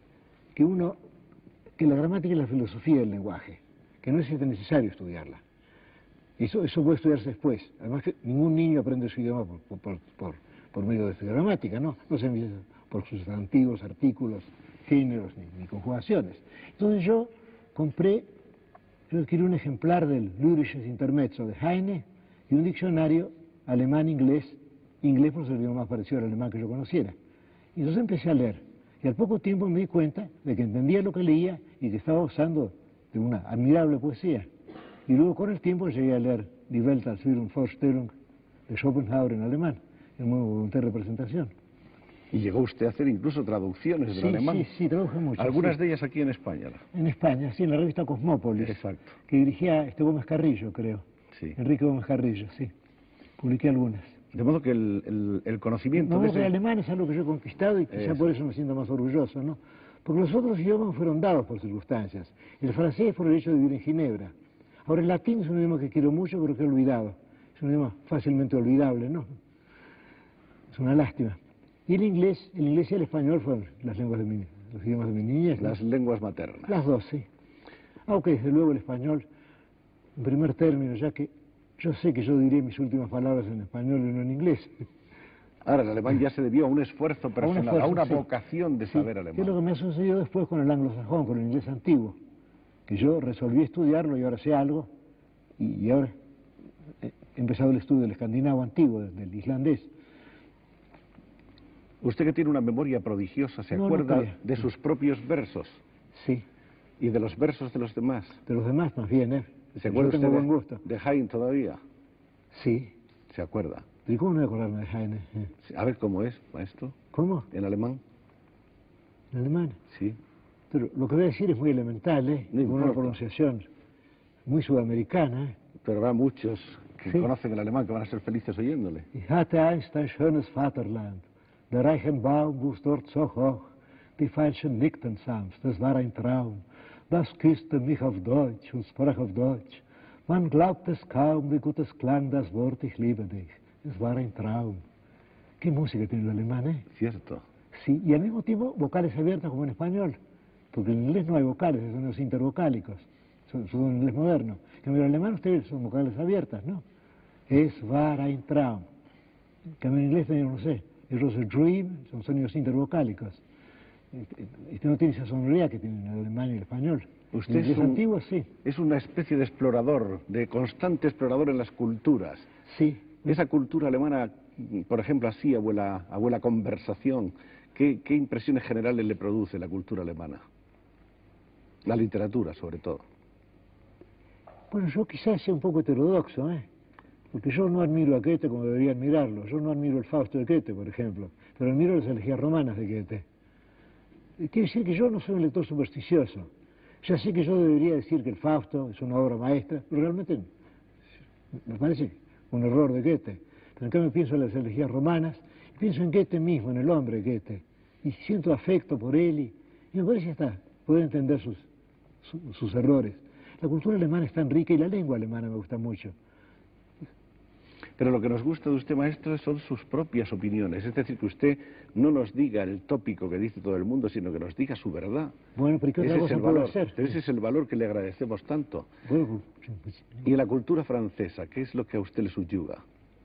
que la gramática es la filosofía del lenguaje, que no es necesario estudiarla. Eso puede estudiarse después. Además que ningún niño aprende su idioma por medio de su gramática, ¿no? No se empieza por sustantivos, artículos, géneros ni conjugaciones. Entonces yo adquirí un ejemplar del Lyrisches Intermezzo de Heine y un diccionario alemán-inglés por ser el idioma más parecido al alemán que yo conociera. Y entonces empecé a leer. Y al poco tiempo me di cuenta de que entendía lo que leía y que estaba usando de una admirable poesía. Y luego con el tiempo llegué a leer Die Welt als Vorstellung de Schopenhauer en alemán, en muy voluntad de representación. Y llegó usted a hacer incluso traducciones del alemán. Sí, traduje mucho. Algunas de ellas aquí en España. En España, sí, en la revista Cosmópolis. Exacto. Que dirigía Gómez Carrillo, creo. Sí. Enrique Gómez Carrillo, sí. Publiqué algunas. De modo que el conocimiento de ese... el alemán es algo que yo he conquistado y quizá por eso me siento más orgulloso, ¿no? Porque los otros idiomas fueron dados por circunstancias. El francés por el hecho de vivir en Ginebra. Ahora el latín es un idioma que quiero mucho, pero que he olvidado. Es un idioma fácilmente olvidable, ¿no? Es una lástima. Y el inglés y el español fueron los idiomas de mi niñez. Las lenguas maternas. Las dos, sí. Aunque desde luego el español, en primer término, ya que yo sé que yo diré mis últimas palabras en español y no en inglés. Ahora, el alemán ya se debió a un esfuerzo personal, a una vocación de saber alemán. ¿Qué es lo que me ha sucedido después con el anglosajón, con el inglés antiguo? Que yo resolví estudiarlo y ahora sé algo, y ahora he empezado el estudio del escandinavo antiguo, del islandés. Usted que tiene una memoria prodigiosa, ¿se acuerda de sus propios versos? Sí. ¿Y de los versos de los demás? De los demás más bien, ¿eh? ¿Se acuerda usted de Heine todavía? Sí. ¿Se acuerda? ¿Y cómo no voy a acordarme de Heine? Sí, a ver, ¿cómo es, maestro? ¿Cómo? ¿En alemán? ¿En alemán? Sí. Pero lo que voy a decir es muy elemental, No con una importa. pronunciación muy sudamericana. Pero habrá muchos que Sí. conocen el alemán que van a ser felices oyéndole. Ich hatte einst ein schönes Vaterland. Der Reichenbaum wuchs dort so hoch. Die Veilchen nickten sanft, es war ein Traum. Das küsste mich auf Deutsch und sprach auf Deutsch. Man glaubt es kaum, wie gut es klang das Wort, ich liebe dich. Es war ein Traum. ¿Qué música tiene el alemán, eh? Cierto. Sí, y al mismo tiempo vocales abiertas como en español. Porque en inglés no hay vocales, son los intervocálicos. Son en inglés moderno. En el alemán ustedes son vocales abiertas, ¿no? Es war ein Traum. Que en inglés, no sé, es was a dream, son sonidos intervocálicos. Este no tiene esa sonoridad que tienen el alemán y el español. Usted En inglés es un- antiguo, sí. Es una especie de explorador, de constante explorador en las culturas. Sí. Esa cultura alemana, por ejemplo, así, abuela conversación, ¿qué impresiones generales le produce la cultura alemana? La literatura, sobre todo. Bueno, yo quizás sea un poco heterodoxo, porque yo no admiro a Goethe como debería admirarlo. Yo no admiro el Fausto de Goethe, por ejemplo, pero admiro las elegías romanas de Goethe. Quiere decir que yo no soy un lector supersticioso. Ya sé que yo debería decir que el Fausto es una obra maestra, pero realmente me parece un error de Goethe. Pero en cambio pienso en las elegías romanas, pienso en Goethe mismo, en el hombre Goethe, y siento afecto por él, y me parece hasta poder entender sus errores. La cultura alemana es tan rica y la lengua alemana me gusta mucho. Pero lo que nos gusta de usted, maestro, son sus propias opiniones. Es decir, que usted no nos diga el tópico que dice todo el mundo, sino que nos diga su verdad. Bueno, pero ¿qué otra Ese es cosa el puedo valor. hacer? Ese es el valor que le agradecemos tanto. Bueno, Y en la cultura francesa, ¿qué es lo que a usted le subyuga?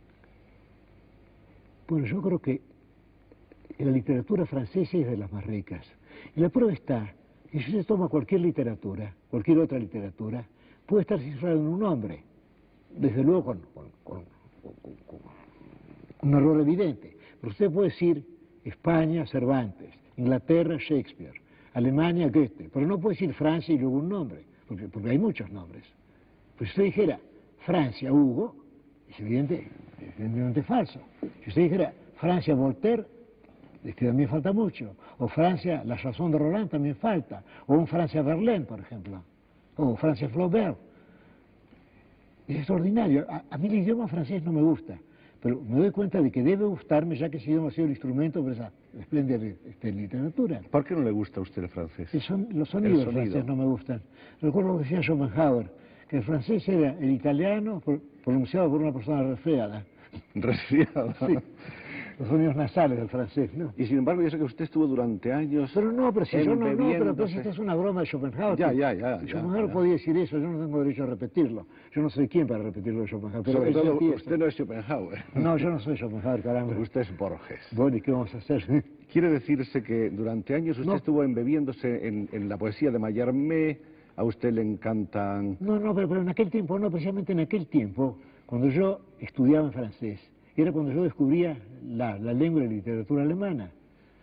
bueno, yo creo que la literatura francesa es de las más ricas. Y la prueba está que si usted toma cualquier literatura, cualquier otra literatura, puede estar cifrado en un nombre. Desde luego con un error evidente. Pero usted puede decir España, Cervantes, Inglaterra, Shakespeare, Alemania, Goethe, pero no puede decir Francia y luego un nombre, porque hay muchos nombres. Pues si usted dijera Francia, Hugo, es evidentemente falso. Si usted dijera Francia, Voltaire, es que también falta mucho. O Francia, la Chanson de Roland también falta. O un Francia Verlaine, por ejemplo. O Francia Flaubert. Es extraordinario. A mí el idioma francés no me gusta, pero me doy cuenta de que debe gustarme, ya que ese idioma ha sido el instrumento para esa espléndida literatura. ¿Por qué no le gusta a usted el francés? Los sonidos El sonido. franceses no me gustan. Recuerdo lo que decía Schopenhauer, que el francés era el italiano pronunciado por una persona resfriada. Resfriado. Sí. Los sonidos nasales del francés, ¿no? Y sin embargo, yo sé que usted estuvo durante años... Pero no, pero si yo no, pero embebiéndose. esta es una broma de Schopenhauer. Ya. Schopenhauer podía decir eso, yo no tengo derecho a repetirlo. Yo no soy quien para repetirlo de Schopenhauer. Pero Sobre él todo, sentía usted eso. no es Schopenhauer. No, yo no soy Schopenhauer, caramba. Usted es Borges. Bueno, ¿y qué vamos a hacer? Quiere decirse que durante años usted No. estuvo embebiéndose en la poesía de Mallarmé, a usted le encantan... No, pero en aquel tiempo, no, precisamente en aquel tiempo, cuando yo estudiaba en francés, era cuando yo descubría la lengua y la literatura alemana.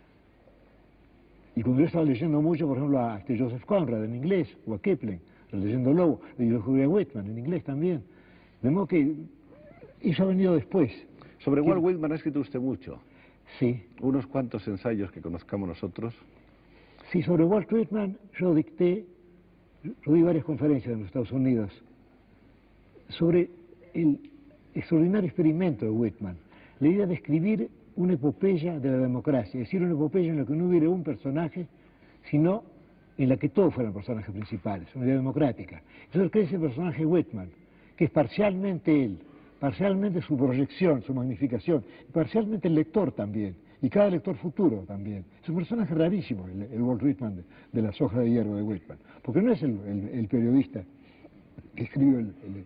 Y cuando yo estaba leyendo mucho, por ejemplo, a Joseph Conrad en inglés, o a Kipling, leyendo Lobo, y yo descubrí a Whitman en inglés también. De modo que eso ha venido después. Sobre Walt Whitman ha escrito usted mucho. Sí, Unos cuantos ensayos que conozcamos nosotros. sí, sobre Walt Whitman yo di varias conferencias en los Estados Unidos sobre el extraordinario experimento de Whitman, la idea de escribir una epopeya de la democracia, es decir, una epopeya en la que no hubiera un personaje, sino en la que todos fueran personajes principales, una idea democrática. Entonces cree ese personaje Whitman, que es parcialmente él, parcialmente su proyección, su magnificación, parcialmente el lector también, y cada lector futuro también. Es un personaje rarísimo, el Walt Whitman de las hojas de hierro de Whitman, porque no es el periodista que escribió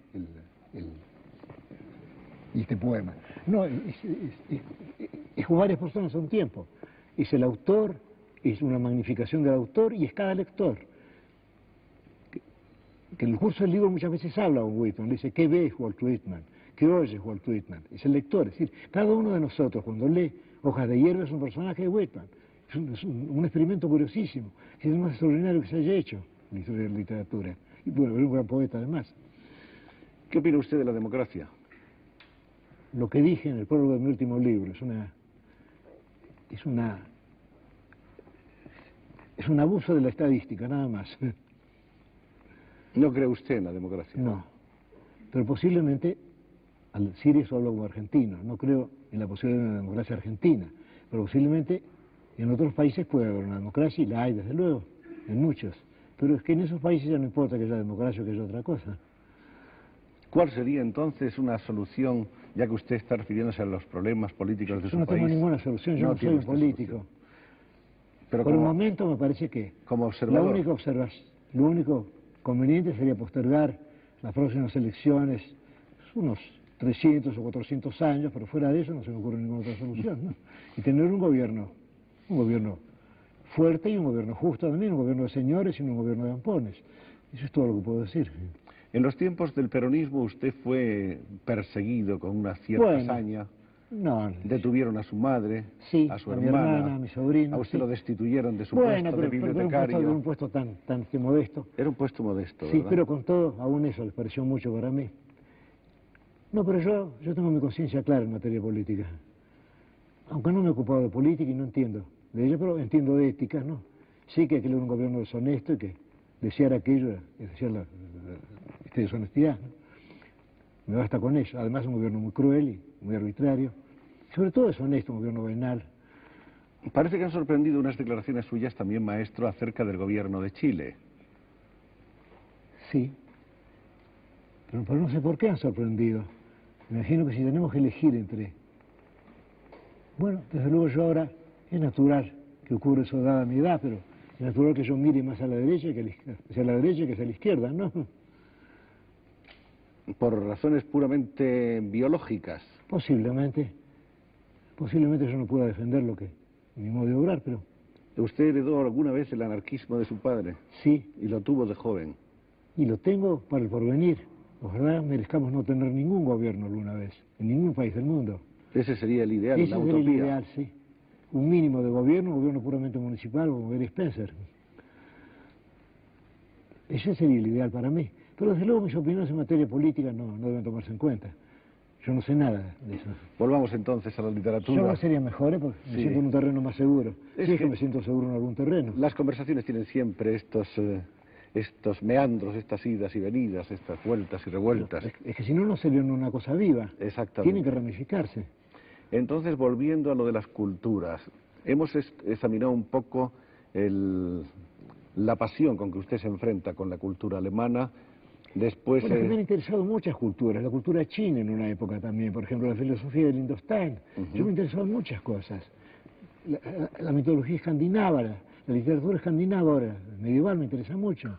este poema. No, es con varias personas a un tiempo. Es el autor, es una magnificación del autor y es cada lector. Que en el curso del libro muchas veces habla con Whitman, le dice, ¿qué ves Walt Whitman? ¿Qué oyes Walt Whitman? Es el lector, es decir, cada uno de nosotros cuando lee Hojas de hierro es un personaje de Whitman. Es un experimento curiosísimo, es el más extraordinario que se haya hecho en la historia de la literatura. Y bueno, es un gran poeta además. ¿Qué opina usted de la democracia? lo que dije en el prólogo de mi último libro. Es un abuso de la estadística, nada más. ¿No cree usted en la democracia? No. Pero posiblemente, al decir eso hablo como argentino, no creo en la posibilidad de una democracia argentina, pero posiblemente en otros países puede haber una democracia, y la hay desde luego, en muchos. Pero es que en esos países ya no importa que haya democracia o que haya otra cosa. ¿Cuál sería entonces una solución, ya que usted está refiriéndose a los problemas políticos de su país? Yo no tengo ninguna solución, yo no soy un político. Pero por el momento me parece que como observador, lo único conveniente sería postergar las próximas elecciones unos 300 o 400 años, pero fuera de eso no se me ocurre ninguna otra solución, ¿no? Y tener un gobierno fuerte y un gobierno justo también, un gobierno de señores y no un gobierno de ampones. Eso es todo lo que puedo decir. En los tiempos del peronismo usted fue perseguido con una cierta hazaña. No. Detuvieron a su madre, sí, a su mi hermana, a mi sobrino. A usted lo destituyeron de su puesto de bibliotecario. Pero un puesto tan modesto. Era un puesto modesto, sí, ¿verdad? Pero con todo, aún eso les pareció mucho para mí. No, pero yo tengo mi conciencia clara en materia política. Aunque no me he ocupado de política y no entiendo de ella, pero entiendo de ética, ¿no? Sí que hay que tener un gobierno deshonesto y que desear aquello es desear la deshonestidad, ¿no? Me basta con eso. Además, un gobierno muy cruel y muy arbitrario. Sobre todo deshonesto, un gobierno venal. Parece que han sorprendido unas declaraciones suyas también, maestro, acerca del gobierno de Chile. Sí. Pero no sé por qué han sorprendido. Me imagino que si tenemos que elegir entre... Bueno, desde luego yo ahora, es natural que ocurra eso dada mi edad, pero es natural que yo mire más a la derecha que hacia la derecha que hacia la izquierda, ¿no? ¿Por razones puramente biológicas? Posiblemente yo no pueda defender mi modo de obrar, pero... ¿Usted heredó alguna vez el anarquismo de su padre? Sí. ¿Y lo tuvo de joven? Y lo tengo para el porvenir. Ojalá merezcamos no tener ningún gobierno alguna vez, en ningún país del mundo. Ese sería el ideal, la utopía. Ese sería el ideal, sí. Un mínimo de gobierno, un gobierno puramente municipal, como Gary Spencer. Ese sería el ideal para mí. Pero desde luego mis opiniones en materia política no deben tomarse en cuenta. Yo no sé nada de eso. Volvamos entonces a la literatura. Yo no sería mejor, porque me siento en un terreno más seguro. Es que me siento seguro en algún terreno. Las conversaciones tienen siempre estos meandros, estas idas y venidas, estas vueltas y revueltas. Es que si no sería una cosa viva. Exactamente. Tienen que ramificarse. Entonces, volviendo a lo de las culturas, hemos examinado un poco la pasión con que usted se enfrenta con la cultura alemana. Después... Bueno, me han interesado muchas culturas, la cultura china en una época también, por ejemplo, la filosofía del Indostán. Yo me he interesado en muchas cosas. La mitología escandinava, la literatura escandinava ahora, medieval, me interesa mucho.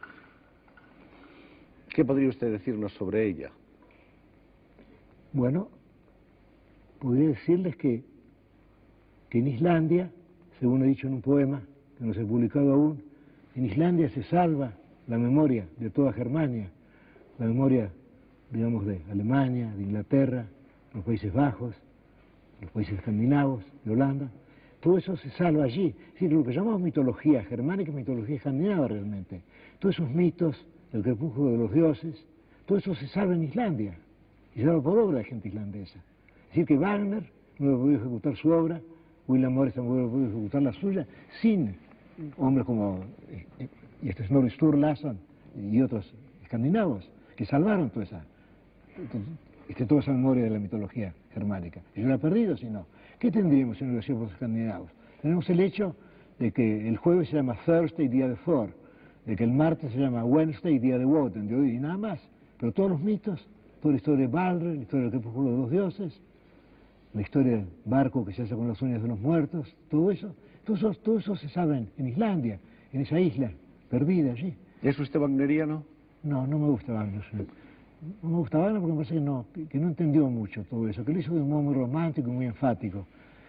¿Qué podría usted decirnos sobre ella? Bueno, podría decirles que en Islandia, según he dicho en un poema que no se ha publicado aún, en Islandia se salva la memoria de toda Germania, la memoria, digamos, de Alemania, de Inglaterra, los Países Bajos, los países escandinavos, de Holanda. Todo eso se salva allí. Es decir, lo que llamamos mitología germánica es mitología escandinava realmente. Todos esos mitos, el crepúsculo de los dioses, todo eso se salva en Islandia. Y se salva por obra de gente islandesa. Es decir, que Wagner no había podido ejecutar su obra, William Morris tampoco había podido ejecutar la suya, sin hombres como Snorri Sturlason y otros escandinavos, que salvaron toda esa memoria de la mitología germánica. Y yo la he perdido, si no. ¿Qué tendríamos si no lo hacíamos los escandinavos? Tenemos el hecho de que el jueves se llama Thursday, día de Thor, de que el martes se llama Wednesday, día de Woden, de hoy y nada más. Pero todos los mitos, toda la historia de Balder, la historia del crepúsculo de los dioses, la historia del barco que se hace con las uñas de los muertos, todo eso se sabe en Islandia, en esa isla perdida allí. ¿Es usted wagneriano? No me gusta Wagner. No me gusta Wagner porque me parece que no entendió mucho todo eso, que lo hizo de un modo muy romántico y muy enfático.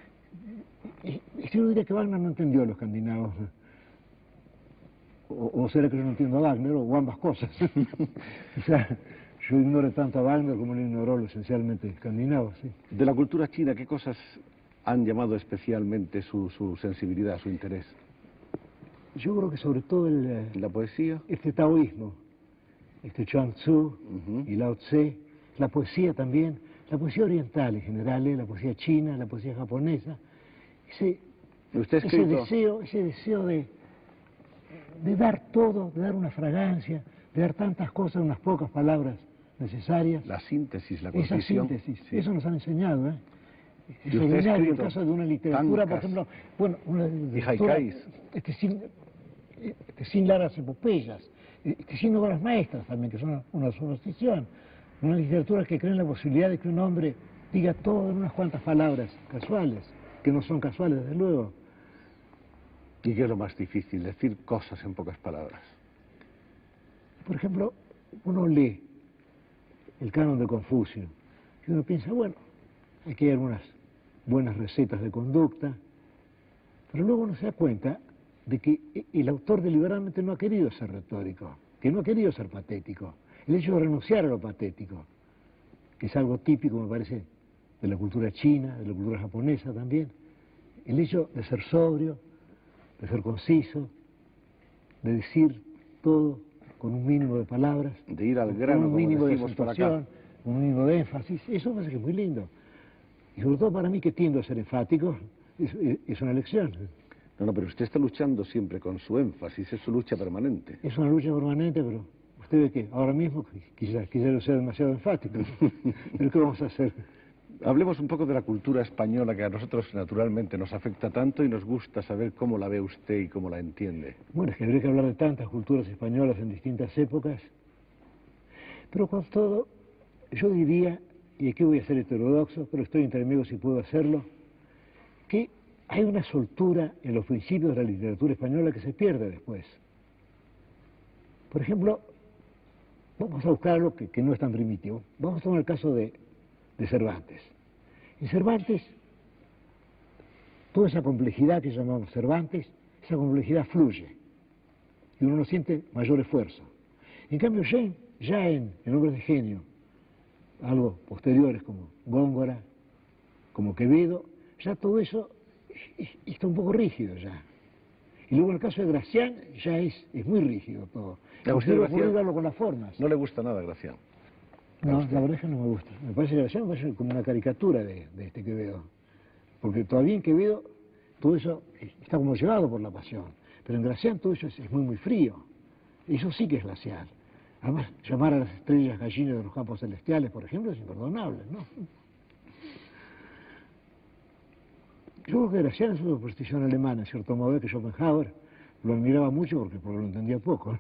Yo diría que Wagner no entendió a los escandinavos. O será que yo no entiendo a Wagner, o ambas cosas. O sea, yo ignoro tanto a Wagner como lo ignoró lo esencialmente escandinavos. ¿Sí? De la cultura china, ¿qué cosas han llamado especialmente su sensibilidad, su interés? Yo creo que sobre todo ¿la poesía? Este taoísmo, este Chuang Tzu y Lao Tse, la poesía también, la poesía oriental en general, la poesía china, la poesía japonesa, ese deseo de dar todo, de dar una fragancia, de dar tantas cosas en unas pocas palabras necesarias. La síntesis, la concisión. Esa síntesis, sí. Eso nos han enseñado, ¿eh? Es ordinario el caso de una literatura, por ejemplo, bueno, una literatura sin largas epopeyas, sin obras maestras también, que son una superstición. Una literatura que cree en la posibilidad de que un hombre diga todo en unas cuantas palabras casuales, que no son casuales, desde luego. ¿Y qué es lo más difícil? Decir cosas en pocas palabras. Por ejemplo, uno lee el canon de Confucio y uno piensa, bueno, aquí hay algunas buenas recetas de conducta, pero luego uno se da cuenta de que el autor deliberadamente no ha querido ser retórico, que no ha querido ser patético. El hecho de renunciar a lo patético, que es algo típico, me parece, de la cultura china, de la cultura japonesa también, el hecho de ser sobrio, de ser conciso, de decir todo con un mínimo de palabras, de ir al grano, con un mínimo de acentuación, un mínimo de énfasis, eso me parece que es muy lindo. Y sobre todo para mí, que tiendo a ser enfático, es una lección. No, pero usted está luchando siempre con su énfasis, es su lucha permanente. Es una lucha permanente, pero usted ve que ahora mismo quizás no sea demasiado enfático. ¿Pero qué vamos a hacer? Hablemos un poco de la cultura española, que a nosotros naturalmente nos afecta tanto y nos gusta saber cómo la ve usted y cómo la entiende. Bueno, es que habría que hablar de tantas culturas españolas en distintas épocas, pero con todo, yo diría, y aquí voy a ser heterodoxo, pero estoy entre amigos si puedo hacerlo, que hay una soltura en los principios de la literatura española que se pierde después. Por ejemplo, vamos a buscar algo que no es tan primitivo. Vamos a tomar el caso de Cervantes. En Cervantes, toda esa complejidad que llamamos Cervantes, esa complejidad fluye y uno no siente mayor esfuerzo. En cambio, ya en Hombres de Genio, algo posteriores como Góngora, como Quevedo, ya todo eso está un poco rígido ya. Y luego en el caso de Gracián ya es muy rígido todo. ¿A usted verlo con las formas? No le gusta nada Gracián. No, la verdad es que no me gusta. Me parece que Gracián me parece como una caricatura de este Quevedo. Porque todavía en Quevedo todo eso está como llevado por la pasión. Pero en Gracián todo eso es muy frío. Eso sí que es glacial. Además, llamar a las estrellas gallinas de los campos celestiales, por ejemplo, es imperdonable, ¿no? Yo creo que Gracián es una superstición alemana, en cierto modo, que Schopenhauer lo admiraba mucho porque lo entendía poco.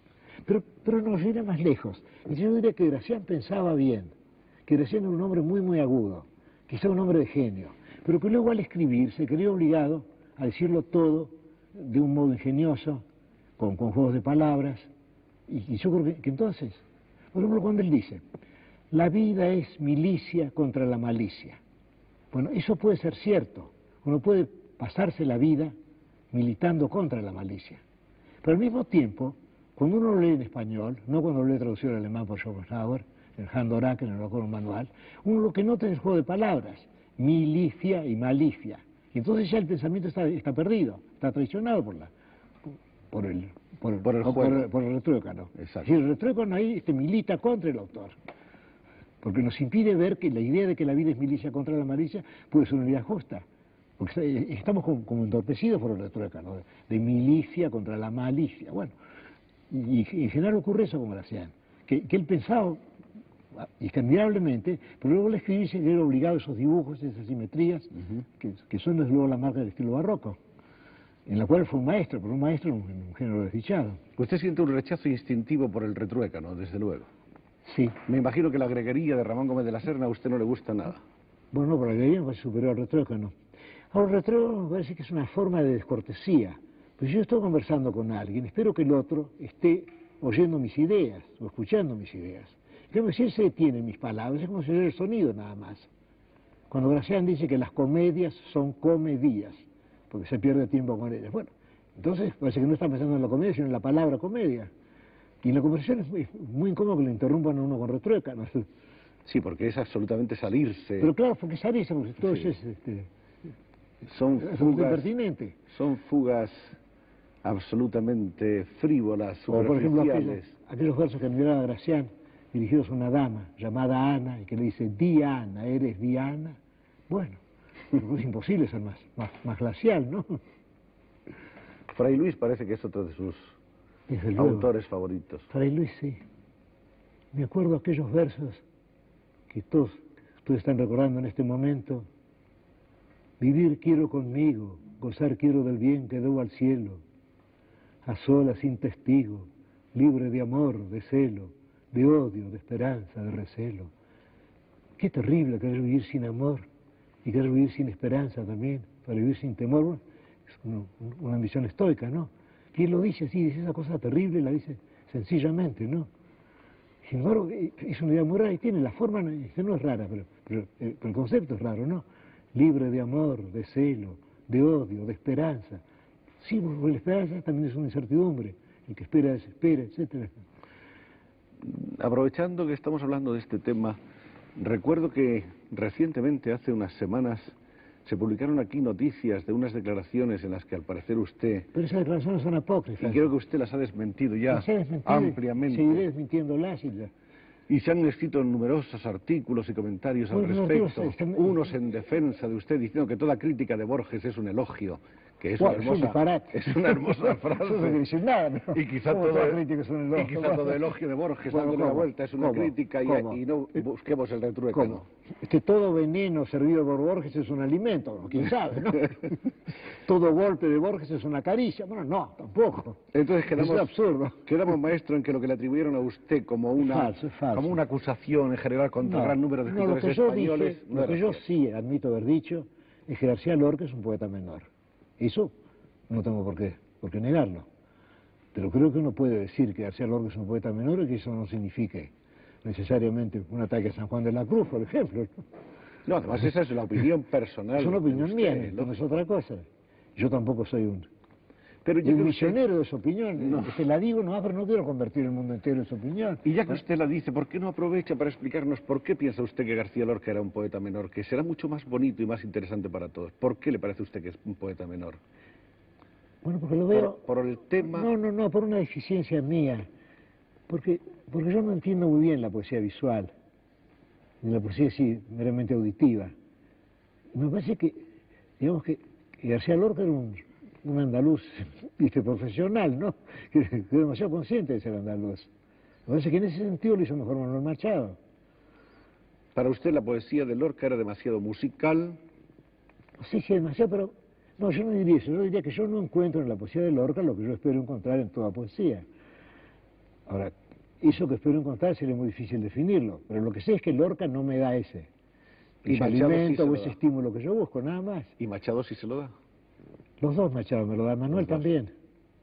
Pero nos irá más lejos. Yo diría que Gracián pensaba bien, que Gracián era un hombre muy agudo, quizá un hombre de genio, pero que luego al escribir se creía obligado a decirlo todo de un modo ingenioso, con juegos de palabras, y yo creo que entonces, por ejemplo, cuando él dice, la vida es milicia contra la malicia. Bueno, eso puede ser cierto, uno puede pasarse la vida militando contra la malicia, pero al mismo tiempo, cuando uno lo lee en español, no cuando lo lee traducido al alemán por Schopenhauer, en Handorak, en el Acuerdo Manual, uno lo que nota es el juego de palabras, milicia y malicia. Y entonces ya el pensamiento está perdido, está traicionado por el retruécano. Exacto. Y el retruécano ahí milita contra el autor, porque nos impide ver que la idea de que la vida es milicia contra la malicia puede ser una idea justa. Porque estamos como entorpecidos por el retruécano, de milicia contra la malicia. Bueno, y en general ocurre eso con Gracián, que él pensaba admirablemente, pero luego al escribirse que era obligado a esos dibujos, esas simetrías, que son desde luego la marca del estilo barroco, en la cual fue un maestro, pero un maestro en un género desdichado. Usted siente un rechazo instintivo por el retruécano, desde luego. Sí. Me imagino que la greguería de Ramón Gómez de la Serna a usted no le gusta nada. Bueno, no, pero la greguería me parece superior al retruécano. Ahora, el retruécano me parece que es una forma de descortesía. Pues yo estoy conversando con alguien, espero que el otro esté oyendo mis ideas o escuchando mis ideas. En si él se detiene en mis palabras, es como si oyera el sonido nada más. Cuando Gracián dice que las comedias son comedias, porque se pierde tiempo con ellas. Bueno, entonces parece que no está pensando en la comedia, sino en la palabra comedia. Y en la conversación es muy incómodo que le interrumpan a uno con retruécanos. Sí, porque es absolutamente salirse. Pero claro, porque salirse, porque todo sí. Son fugas impertinente. Son fugas absolutamente frívolas, o por ejemplo superficiales. aquellos versos que admiraba Gracián, dirigidos a una dama llamada Ana y que le dice, Diana, ¿eres Diana? Bueno, es imposible ser más glacial, ¿no? Fray Luis parece que es otro de sus autores favoritos. Fray Luis, sí. Me acuerdo aquellos versos que todos ustedes están recordando en este momento. Vivir quiero conmigo, gozar quiero del bien que debo al cielo, a solas sin testigo, libre de amor, de celo, de odio, de esperanza, de recelo. Qué terrible querer vivir sin amor y querer vivir sin esperanza también, para vivir sin temor. Bueno, es una ambición estoica, ¿no? ¿Quién lo dice así? Dice esa cosa terrible, la dice sencillamente, ¿no? Sin embargo, es una idea muy rara y tiene la forma, no es rara, pero el concepto es raro, ¿no? Libre de amor, de celo, de odio, de esperanza. Sí, porque la esperanza también es una incertidumbre. El que espera desespera, etc. Aprovechando que estamos hablando de este tema, recuerdo que recientemente, hace unas semanas, se publicaron aquí noticias de unas declaraciones en las que al parecer usted... Pero esas declaraciones son apócrifas. Y creo que usted las ha desmentido ya ampliamente. Seguiré desmintiéndolas y ya. Y se han escrito numerosos artículos y comentarios al respecto, unos en defensa de usted, diciendo que toda crítica de Borges es un elogio, que es, es una hermosa frase. No dice nada, ¿no? Y quizá todo elogio de Borges, dándole la vuelta, es una crítica y no busquemos el retruécano. Todo veneno servido por Borges es un alimento, quién sabe, ¿no? Todo golpe de Borges es una caricia. Bueno, no, tampoco. Entonces es absurdo. Quedamos, maestro, en que lo que le atribuyeron a usted como una, como una acusación en general contra el gran número de escritores españoles... Lo que yo sí admito haber dicho es que García Lorca es un poeta menor. Eso no tengo por qué negarlo. Pero creo que uno puede decir que García Lorca es un poeta menor y que eso no signifique necesariamente un ataque a San Juan de la Cruz, por ejemplo. No, además esa es la opinión personal. Es una opinión mía, no es otra cosa. Yo tampoco soy un misionero de su opinión. No. La digo nomás, pero no quiero convertir el mundo entero en su opinión. Y ya que usted la dice, ¿por qué no aprovecha para explicarnos por qué piensa usted que García Lorca era un poeta menor, que será mucho más bonito y más interesante para todos? ¿Por qué le parece a usted que es un poeta menor? Bueno, porque lo veo... ¿Por el tema? No, por una deficiencia mía. Porque yo no entiendo muy bien la poesía visual, ni la poesía así meramente auditiva. Y me parece que, digamos que García Lorca era un andaluz, profesional, ¿no? Que era demasiado consciente de ser andaluz. Me parece que en ese sentido lo hizo mejor Manuel Machado. ¿Para usted la poesía de Lorca era demasiado musical? Sí, demasiado, pero... No, yo no diría eso. Yo diría que yo no encuentro en la poesía de Lorca lo que yo espero encontrar en toda poesía. Ahora, eso que espero encontrar sería muy difícil definirlo, pero lo que sé es que Lorca no me da ese alimento o ese estímulo que yo busco, nada más. ¿Y Machado sí se lo da? Los dos Machado me lo da, Manuel también.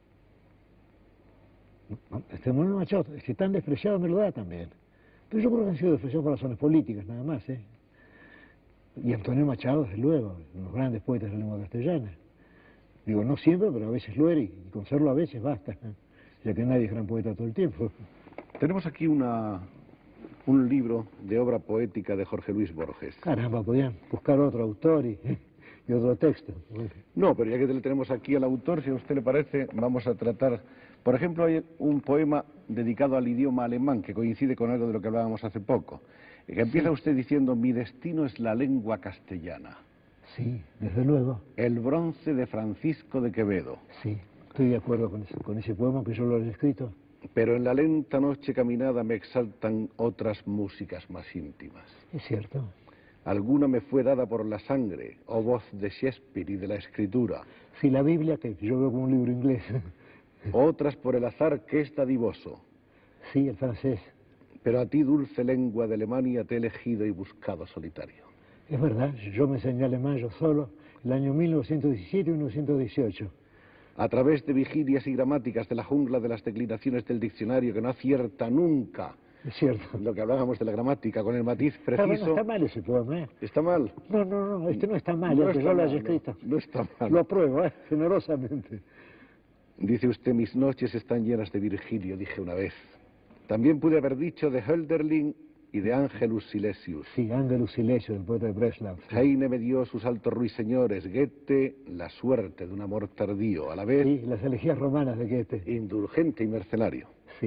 Manuel Machado, si tan despreciado me lo da también. Pero yo creo que han sido despreciados por razones políticas, nada más, ¿eh? Y Antonio Machado, desde luego, uno de los grandes poetas de la lengua castellana. Digo, no siempre, pero a veces lo era, y con serlo a veces basta, ¿eh? Ya que nadie es gran poeta todo el tiempo. Tenemos aquí un libro de obra poética de Jorge Luis Borges. Caramba, podían buscar otro autor y otro texto. No, pero ya que le tenemos aquí al autor, si a usted le parece, vamos a tratar... Por ejemplo, hay un poema dedicado al idioma alemán, que coincide con algo de lo que hablábamos hace poco, que empieza usted diciendo, mi destino es la lengua castellana. Sí, desde luego. El bronce de Francisco de Quevedo. Sí, estoy de acuerdo con ese poema, que yo lo he escrito. Pero en la lenta noche caminada me exaltan otras músicas más íntimas. Es cierto. Alguna me fue dada por la sangre, o voz de Shakespeare y de la escritura. Sí, la Biblia, que yo veo como un libro inglés. Otras por el azar que es dadivoso. Sí, el francés. Pero a ti, dulce lengua de Alemania, te he elegido y buscado solitario. Es verdad, yo me enseñé alemán yo solo, el año 1917 y 1918. A través de vigilias y gramáticas de la jungla de las declinaciones del diccionario que no acierta nunca. Es cierto. Lo que hablábamos de la gramática, con el matiz preciso... No está mal ese poema, ¿eh? ¿Está mal? No, este no está mal, aunque yo lo haya escrito. No está mal. Lo apruebo, generosamente. Dice usted, mis noches están llenas de Virgilio, dije una vez. También pude haber dicho de Hölderlin y de Angelus Silesius. Sí, Angelus Silesius, el poeta de Breslau. Sí. Heine me dio sus altos ruiseñores, Goethe, la suerte de un amor tardío, a la vez... Sí, las elegías romanas de Goethe. Indulgente y mercenario. Sí.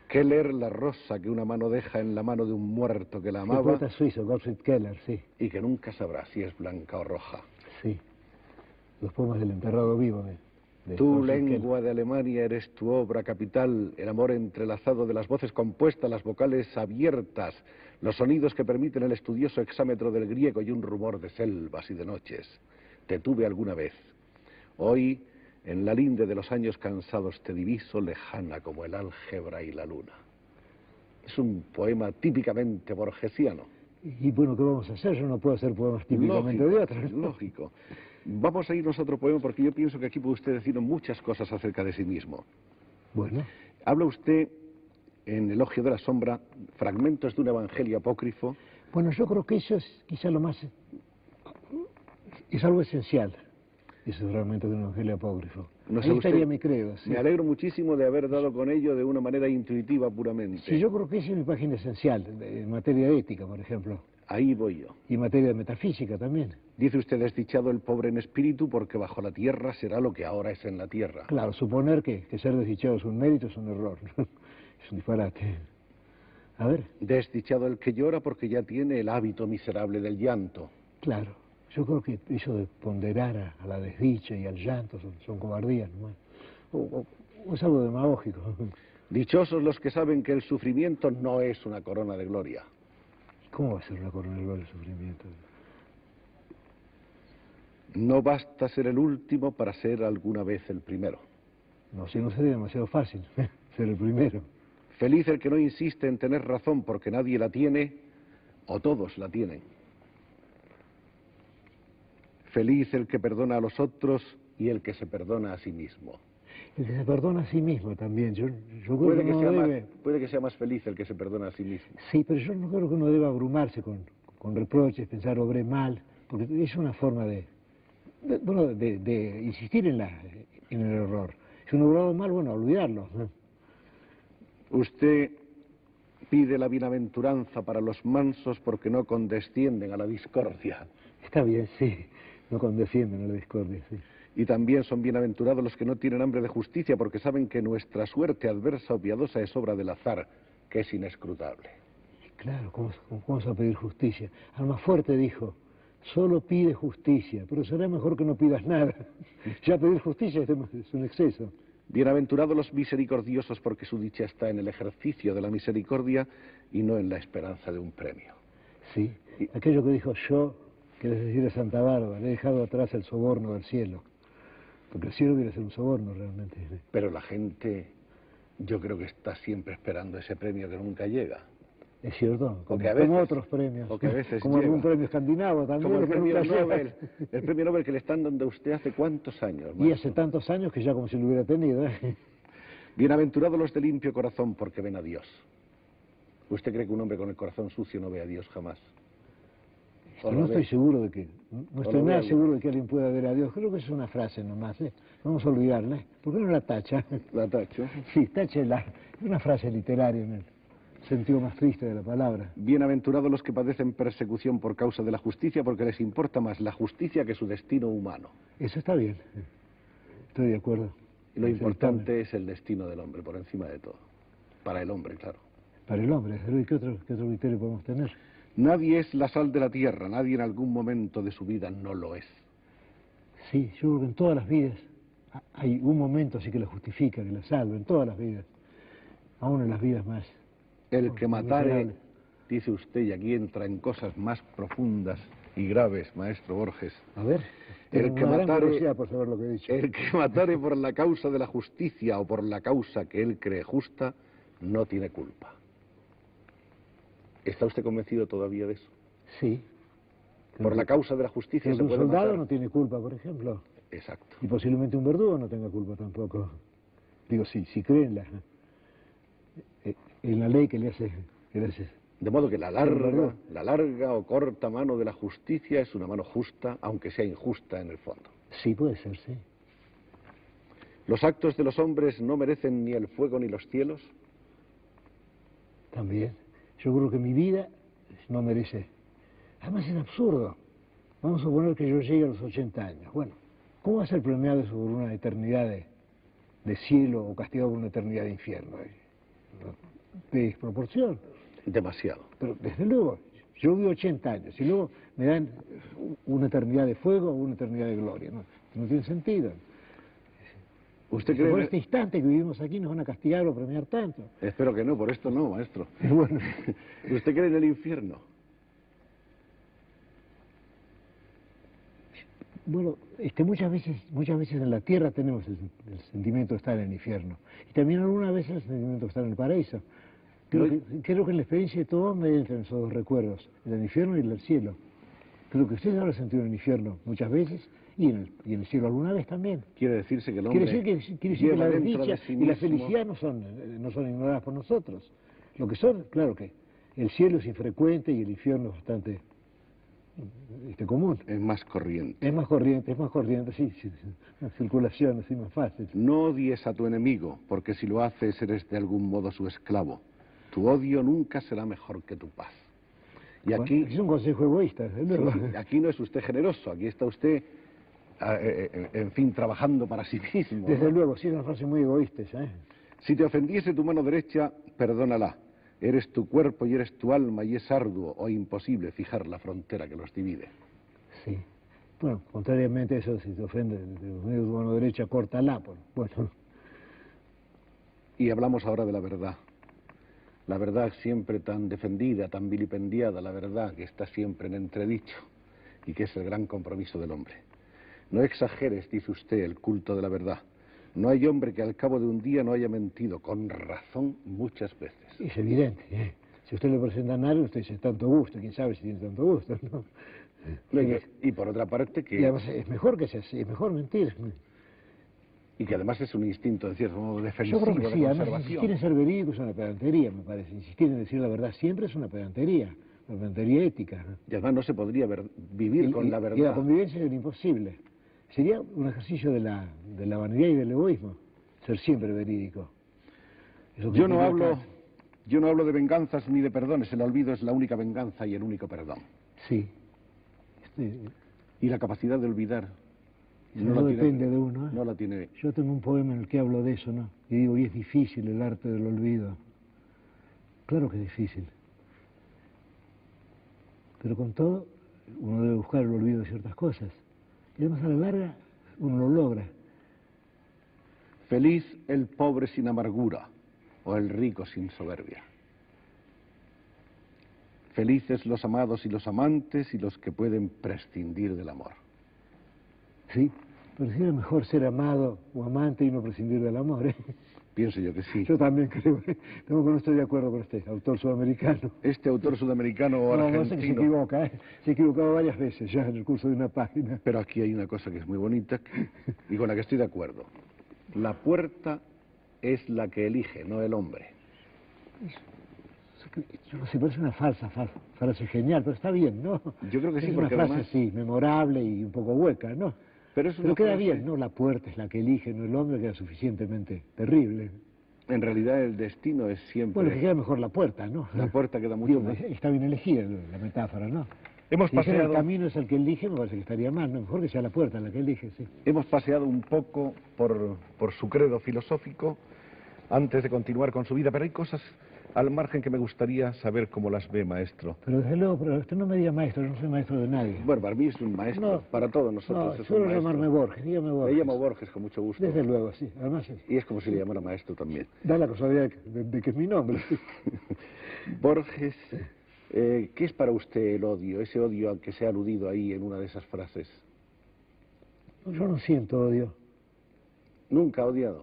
Keller, la rosa que una mano deja en la mano de un muerto que la El amaba poeta suizo, Gottfried Keller, sí. y que nunca sabrá si es blanca o roja. Sí. Los poemas del enterrado vivo de Tu Gottfried lengua Keller. de Alemania eres tu obra capital, el amor entrelazado de las voces compuestas, las vocales abiertas, los sonidos que permiten el estudioso exámetro del griego y un rumor de selvas y de noches. Te tuve alguna vez. Hoy, en la linde de los años cansados, te diviso lejana como el álgebra y la luna. Es un poema típicamente borgesiano. Y bueno, ¿qué vamos a hacer? Yo no puedo hacer poemas típicamente de otros. Lógico. Vamos a irnos a otro poema porque yo pienso que aquí puede usted decir muchas cosas acerca de sí mismo. Bueno, Habla usted, en Elogio de la Sombra, fragmentos de un evangelio apócrifo. bueno, yo creo que eso es quizá lo más... es algo esencial, ese fragmento de un evangelio apócrifo. No sé Ahí usted, estaría mi credo, sí. Me alegro muchísimo de haber dado con ello de una manera intuitiva puramente. Sí, yo creo que esa es mi página esencial, en materia de ética, por ejemplo, Ahí voy yo. y en materia de metafísica también. Dice usted, desdichado el pobre en espíritu, porque bajo la tierra será lo que ahora es en la tierra. Claro, suponer que ser desdichado es un mérito es un error, es un disparate. A ver, Desdichado el que llora, porque ya tiene el hábito miserable del llanto. claro, yo creo que eso de ponderar a la desdicha y al llanto son cobardías nomás. O es algo demagógico. Dichosos los que saben que el sufrimiento no es una corona de gloria. ¿Cómo va a ser una corona de gloria el sufrimiento? No basta ser el último para ser alguna vez el primero. No, si no sería demasiado fácil ser el primero. Feliz el que no insiste en tener razón porque nadie la tiene o todos la tienen. Feliz el que perdona a los otros y el que se perdona a sí mismo. El que se perdona a sí mismo también. Yo creo que no debe... puede que sea más feliz el que se perdona a sí mismo. Sí, pero yo no creo que uno deba abrumarse con reproches, pensar obré mal, porque es una forma de insistir en el error. Si uno obrado mal, bueno, olvidarlo, ¿no? Usted pide la bienaventuranza para los mansos porque no condescienden a la discordia. Está bien, sí, no condescienden a la discordia, sí. Y también son bienaventurados los que no tienen hambre de justicia porque saben que nuestra suerte adversa o piadosa es obra del azar, que es inescrutable. Claro, ¿cómo vamos a pedir justicia? Almafuerte dijo, solo pide justicia, pero será mejor que no pidas nada. Ya pedir justicia es un exceso. Bienaventurados los misericordiosos porque su dicha está en el ejercicio de la misericordia y no en la esperanza de un premio. Sí, aquello que dijo yo, que es decir a Santa Bárbara, he dejado atrás el soborno del cielo. Porque el cielo debe ser un soborno realmente. Pero la gente, yo creo que está siempre esperando ese premio que nunca llega. Es cierto, como otros premios. O que a veces como llega. algún premio escandinavo también. Como el que premio nunca llega. Nobel. El premio Nobel que le están dando a usted hace cuántos años. Y hace tantos años que ya como si lo hubiera tenido. Bienaventurados los de limpio corazón porque ven a Dios. ¿Usted cree que un hombre con el corazón sucio no ve a Dios jamás? No estoy seguro de que, no estoy nada seguro de que alguien pueda ver a Dios. Creo que es una frase nomás, ¿eh? Vamos a olvidarla. ¿Por qué no la tacha? ¿La tacho? Sí, táchela. Es una frase literaria en el sentido más triste de la palabra. Bienaventurados los que padecen persecución por causa de la justicia porque les importa más la justicia que su destino humano. Eso está bien. Estoy de acuerdo. Y lo importante es el destino del hombre, por encima de todo. Para el hombre, claro. Para el hombre, ¿y qué otro criterio podemos tener? Nadie es la sal de la tierra, nadie en algún momento de su vida no lo es. Sí, yo creo que en todas las vidas hay un momento así que la justifica, que la salva, en todas las vidas. Aún en las vidas más. El que matare, dice usted, y aquí entra en cosas más profundas y graves, maestro Borges. A ver, el que matare, por saber lo que he dicho. El que matare por la causa de la justicia o por la causa que él cree justa, no tiene culpa. ¿Está usted convencido todavía de eso? Sí. Por la causa de la justicia se un puede soldado matar. no tiene culpa, por ejemplo. Exacto. Y posiblemente un verdugo no tenga culpa tampoco. Digo, si cree en la ley que le hace... De modo que la larga o corta mano de la justicia es una mano justa, aunque sea injusta en el fondo. Sí, puede ser, sí. ¿Los actos de los hombres no merecen ni el fuego ni los cielos? También. Yo creo que mi vida no merece. Además es absurdo. Vamos a suponer que yo llegue a los 80 años. Bueno, ¿cómo va a ser premiado sobre una eternidad de cielo o castigado por una eternidad de infierno? de desproporción. Demasiado. Pero desde luego, yo vivo 80 años y luego me dan una eternidad de fuego o una eternidad de gloria. No tiene sentido. ¿Usted Por cree? este instante que vivimos aquí nos van a castigar o premiar tanto. Espero que no, por esto no, maestro. Bueno, ¿Usted cree en el infierno? bueno, muchas veces en la tierra tenemos el sentimiento de estar en el infierno. Y también algunas veces el sentimiento de estar en el paraíso. Creo que en la experiencia de todo hombre entran esos dos recuerdos, el infierno y el del cielo. Creo que usted habrá sentido en el infierno muchas veces y en el cielo alguna vez también. Quiere decirse que el hombre Quiere decir que la dentro desdicha de sí y la mismo- felicidad no son ignoradas por nosotros. Lo que son, claro que el cielo es infrecuente y el infierno es bastante común. Es más corriente. Es más corriente, sí, la circulación así más fácil. No odies a tu enemigo, porque si lo haces eres de algún modo su esclavo. Tu odio nunca será mejor que tu paz. Y Bueno, aquí, es un consejo egoísta, desde luego. sí, aquí no es usted generoso, aquí está usted, en fin, trabajando para sí mismo, ¿no? Desde luego, sí, es una frase muy egoísta esa, ¿eh? Si te ofendiese tu mano derecha, perdónala. Eres tu cuerpo y eres tu alma y es arduo o imposible fijar la frontera que los divide. Sí. Bueno, contrariamente a eso, si te ofende tu mano derecha, córtala. Bueno, Y hablamos ahora de la verdad. La verdad siempre tan defendida, tan vilipendiada, la verdad que está siempre en entredicho y que es el gran compromiso del hombre. No exageres, dice usted, el culto de la verdad. No hay hombre que al cabo de un día no haya mentido, con razón, muchas veces. es evidente, ¿eh? Si usted le presenta a nadie, usted dice tanto gusto, quién sabe si tiene tanto gusto, ¿no? Y por otra parte Y además es mejor que sea así, es mejor mentir. y que además es un instinto, en cierto modo, Yo defensivo, creo que de sí, además conservación. insistir en ser verídico es una pedantería, me parece. Insistir en decir la verdad siempre es una pedantería ética, ¿no? Y además no se podría vivir con la Y la verdad. convivencia es imposible. Sería un ejercicio de la vanidad y del egoísmo, ser siempre verídico. Eso Yo no complica hablo, tanto. yo no hablo de venganzas ni de perdones. El olvido es la única venganza y el único perdón. Sí. Y la capacidad de olvidar No depende de uno, ¿eh? No la tiene. Yo tengo un poema en el que hablo de eso, ¿no? Y digo, y es difícil el arte del olvido. Claro que es difícil. Pero con todo, uno debe buscar el olvido de ciertas cosas. Y además a la larga, uno lo logra. Feliz el pobre sin amargura o el rico sin soberbia. Felices los amados y los amantes y los que pueden prescindir del amor. Sí, pero sí es mejor ser amado o amante y no prescindir del amor, ¿eh? Pienso yo que sí. Yo también creo, no estoy de acuerdo con este autor sudamericano. Este autor sudamericano o No, no sé que se argentino. equivoca, ¿eh? Se ha equivocado varias veces ya en el curso de una página. Pero aquí hay una cosa que es muy bonita y con la que estoy de acuerdo. La puerta es la que elige, no el hombre. Yo no sé, parece una frase genial, pero está bien, ¿no? Yo creo que sí, es una porque frase, además- sí, memorable y un poco hueca, ¿no? Pero es una Pero queda frase- bien, ¿no? La puerta es la que elige, no el hombre, queda suficientemente terrible. En realidad el destino es siempre... Bueno, que queda mejor la puerta, ¿no? La puerta queda mucho Digo, más. está bien elegida la metáfora, ¿no? Hemos Si dijera paseado, el camino es el que elige, me parece que estaría mal, ¿no? Mejor que sea la puerta la que elige, sí. hemos paseado un poco por su credo filosófico antes de continuar con su vida, pero hay cosas al margen que me gustaría saber cómo las ve, maestro. Pero desde luego, pero usted no me diga maestro, yo no soy maestro de nadie. Bueno, para mí es un maestro, No, para todos nosotros no, es un suelo maestro. llamarme Borges, dígame Borges. Le llamo Borges con mucho gusto. Desde luego, sí. Además, Y es como si le llamara maestro también. da la casualidad de que es mi nombre. Borges, ¿qué es para usted el odio? Ese odio al que se ha aludido ahí en una de esas frases. Yo no siento odio. Nunca ha odiado.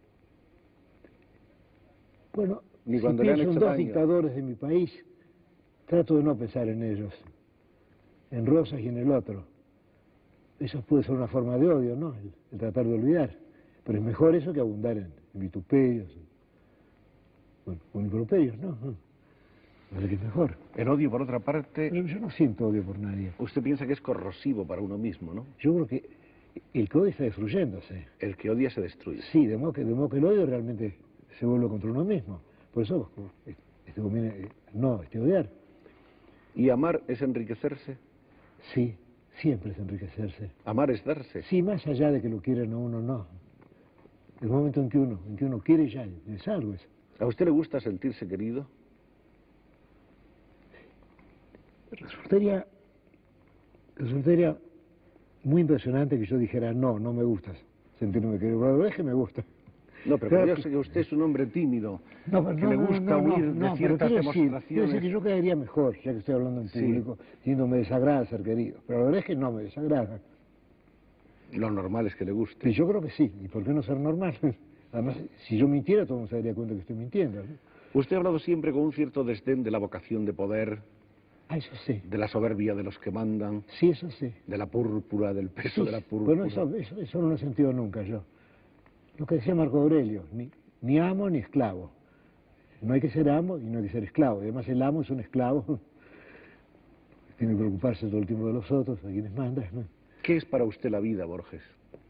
Bueno, Ni si cuando le han pienso en hecho dos daño. dictadores de mi país, trato de no pensar en ellos, en Rosas y en el otro. Eso puede ser una forma de odio, ¿no? El tratar de olvidar. Pero es mejor eso que abundar en vituperios, o en improperios, ¿no? Parece que es mejor. El odio, por otra parte, Pero yo no siento odio por nadie. usted piensa que es corrosivo para uno mismo, ¿no? Yo creo que el que odia está destruyéndose. El que odia se destruye. Sí, de modo que el odio realmente se vuelve contra uno mismo. Por eso conviene no odiar. ¿Y amar es enriquecerse? Sí, siempre es enriquecerse. Amar es darse. Sí, más allá de que lo quieran a uno, no. El momento en que uno quiere ya es algo eso. ¿A usted le gusta sentirse querido? Resultaría muy impresionante que yo dijera, no me gusta sentirme querido. Pero la verdad es que me gusta. No, pero yo sé que usted es un hombre tímido, que le gusta huir de ciertas demostraciones. Quiero decir que yo quedaría mejor, ya que estoy hablando en público, diciendo me desagrada ser querido. Pero la verdad es que no me desagrada. Lo normal es que le guste. Y yo creo que sí. ¿Y por qué no ser normal? Además, si yo mintiera, todo el mundo se daría cuenta que estoy mintiendo, ¿no? Usted ha hablado siempre con un cierto desdén de la vocación de poder, Eso sí. de la soberbia de los que mandan, Sí, eso sí. de la púrpura, del peso de la púrpura. Bueno, eso no lo he sentido nunca yo. Lo que decía Marco Aurelio, ni amo ni esclavo. No hay que ser amo y no hay que ser esclavo. Y además el amo es un esclavo. Tiene que preocuparse todo el tiempo de los otros, a quienes manda, ¿no? ¿Qué es para usted la vida, Borges?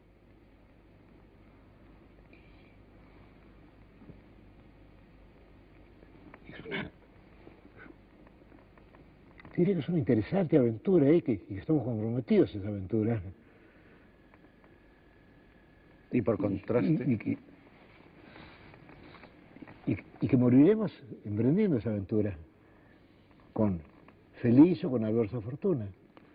Diría que es una interesante aventura, y que estamos comprometidos a esa aventura. Y por contraste... Y que moriremos emprendiendo esa aventura, con feliz o con adversa fortuna.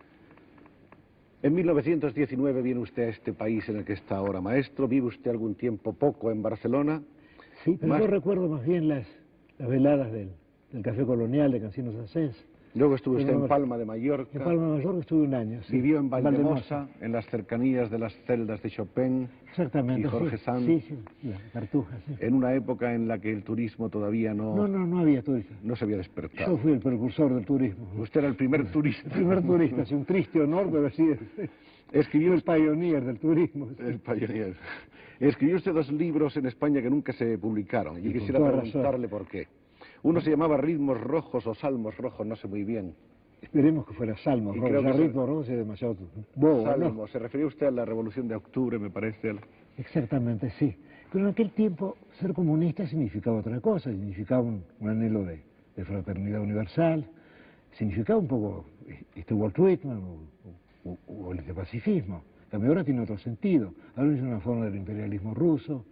En 1919 viene usted a este país en el que está ahora maestro, vive usted algún tiempo poco en Barcelona. Sí, pero yo recuerdo más bien las veladas del Café Colonial de Cancinos Asens. Luego estuvo usted en Palma de Mallorca. En Palma de Mallorca estuve un año, sí. Vivió en Valldemosa, en las cercanías de las celdas de Chopin. Exactamente, y Jorge Sanz. Sí, la Cartuja, sí. En una época en la que el turismo todavía no había turismo. No se había despertado. Yo fui el precursor del turismo. Usted era el primer turista. El primer turista, sí, un triste honor, pero sí. Escribió el pioneer del turismo. Sí. El pioneer. Escribió usted 2 libros en España que nunca se publicaron. Y quisiera preguntarle por qué. Uno se llamaba Ritmos Rojos o Salmos Rojos, no sé muy bien. Esperemos que fuera Salmos Rojos. Ya Ritmos Rojos es demasiado bobo, Salmos, ¿no? Se refería usted a la Revolución de Octubre, me parece. Exactamente, sí. Pero en aquel tiempo ser comunista significaba otra cosa, significaba un anhelo de fraternidad universal, significaba un poco Walt Whitman o el pacifismo. También ahora tiene otro sentido. Ahora es una forma del imperialismo ruso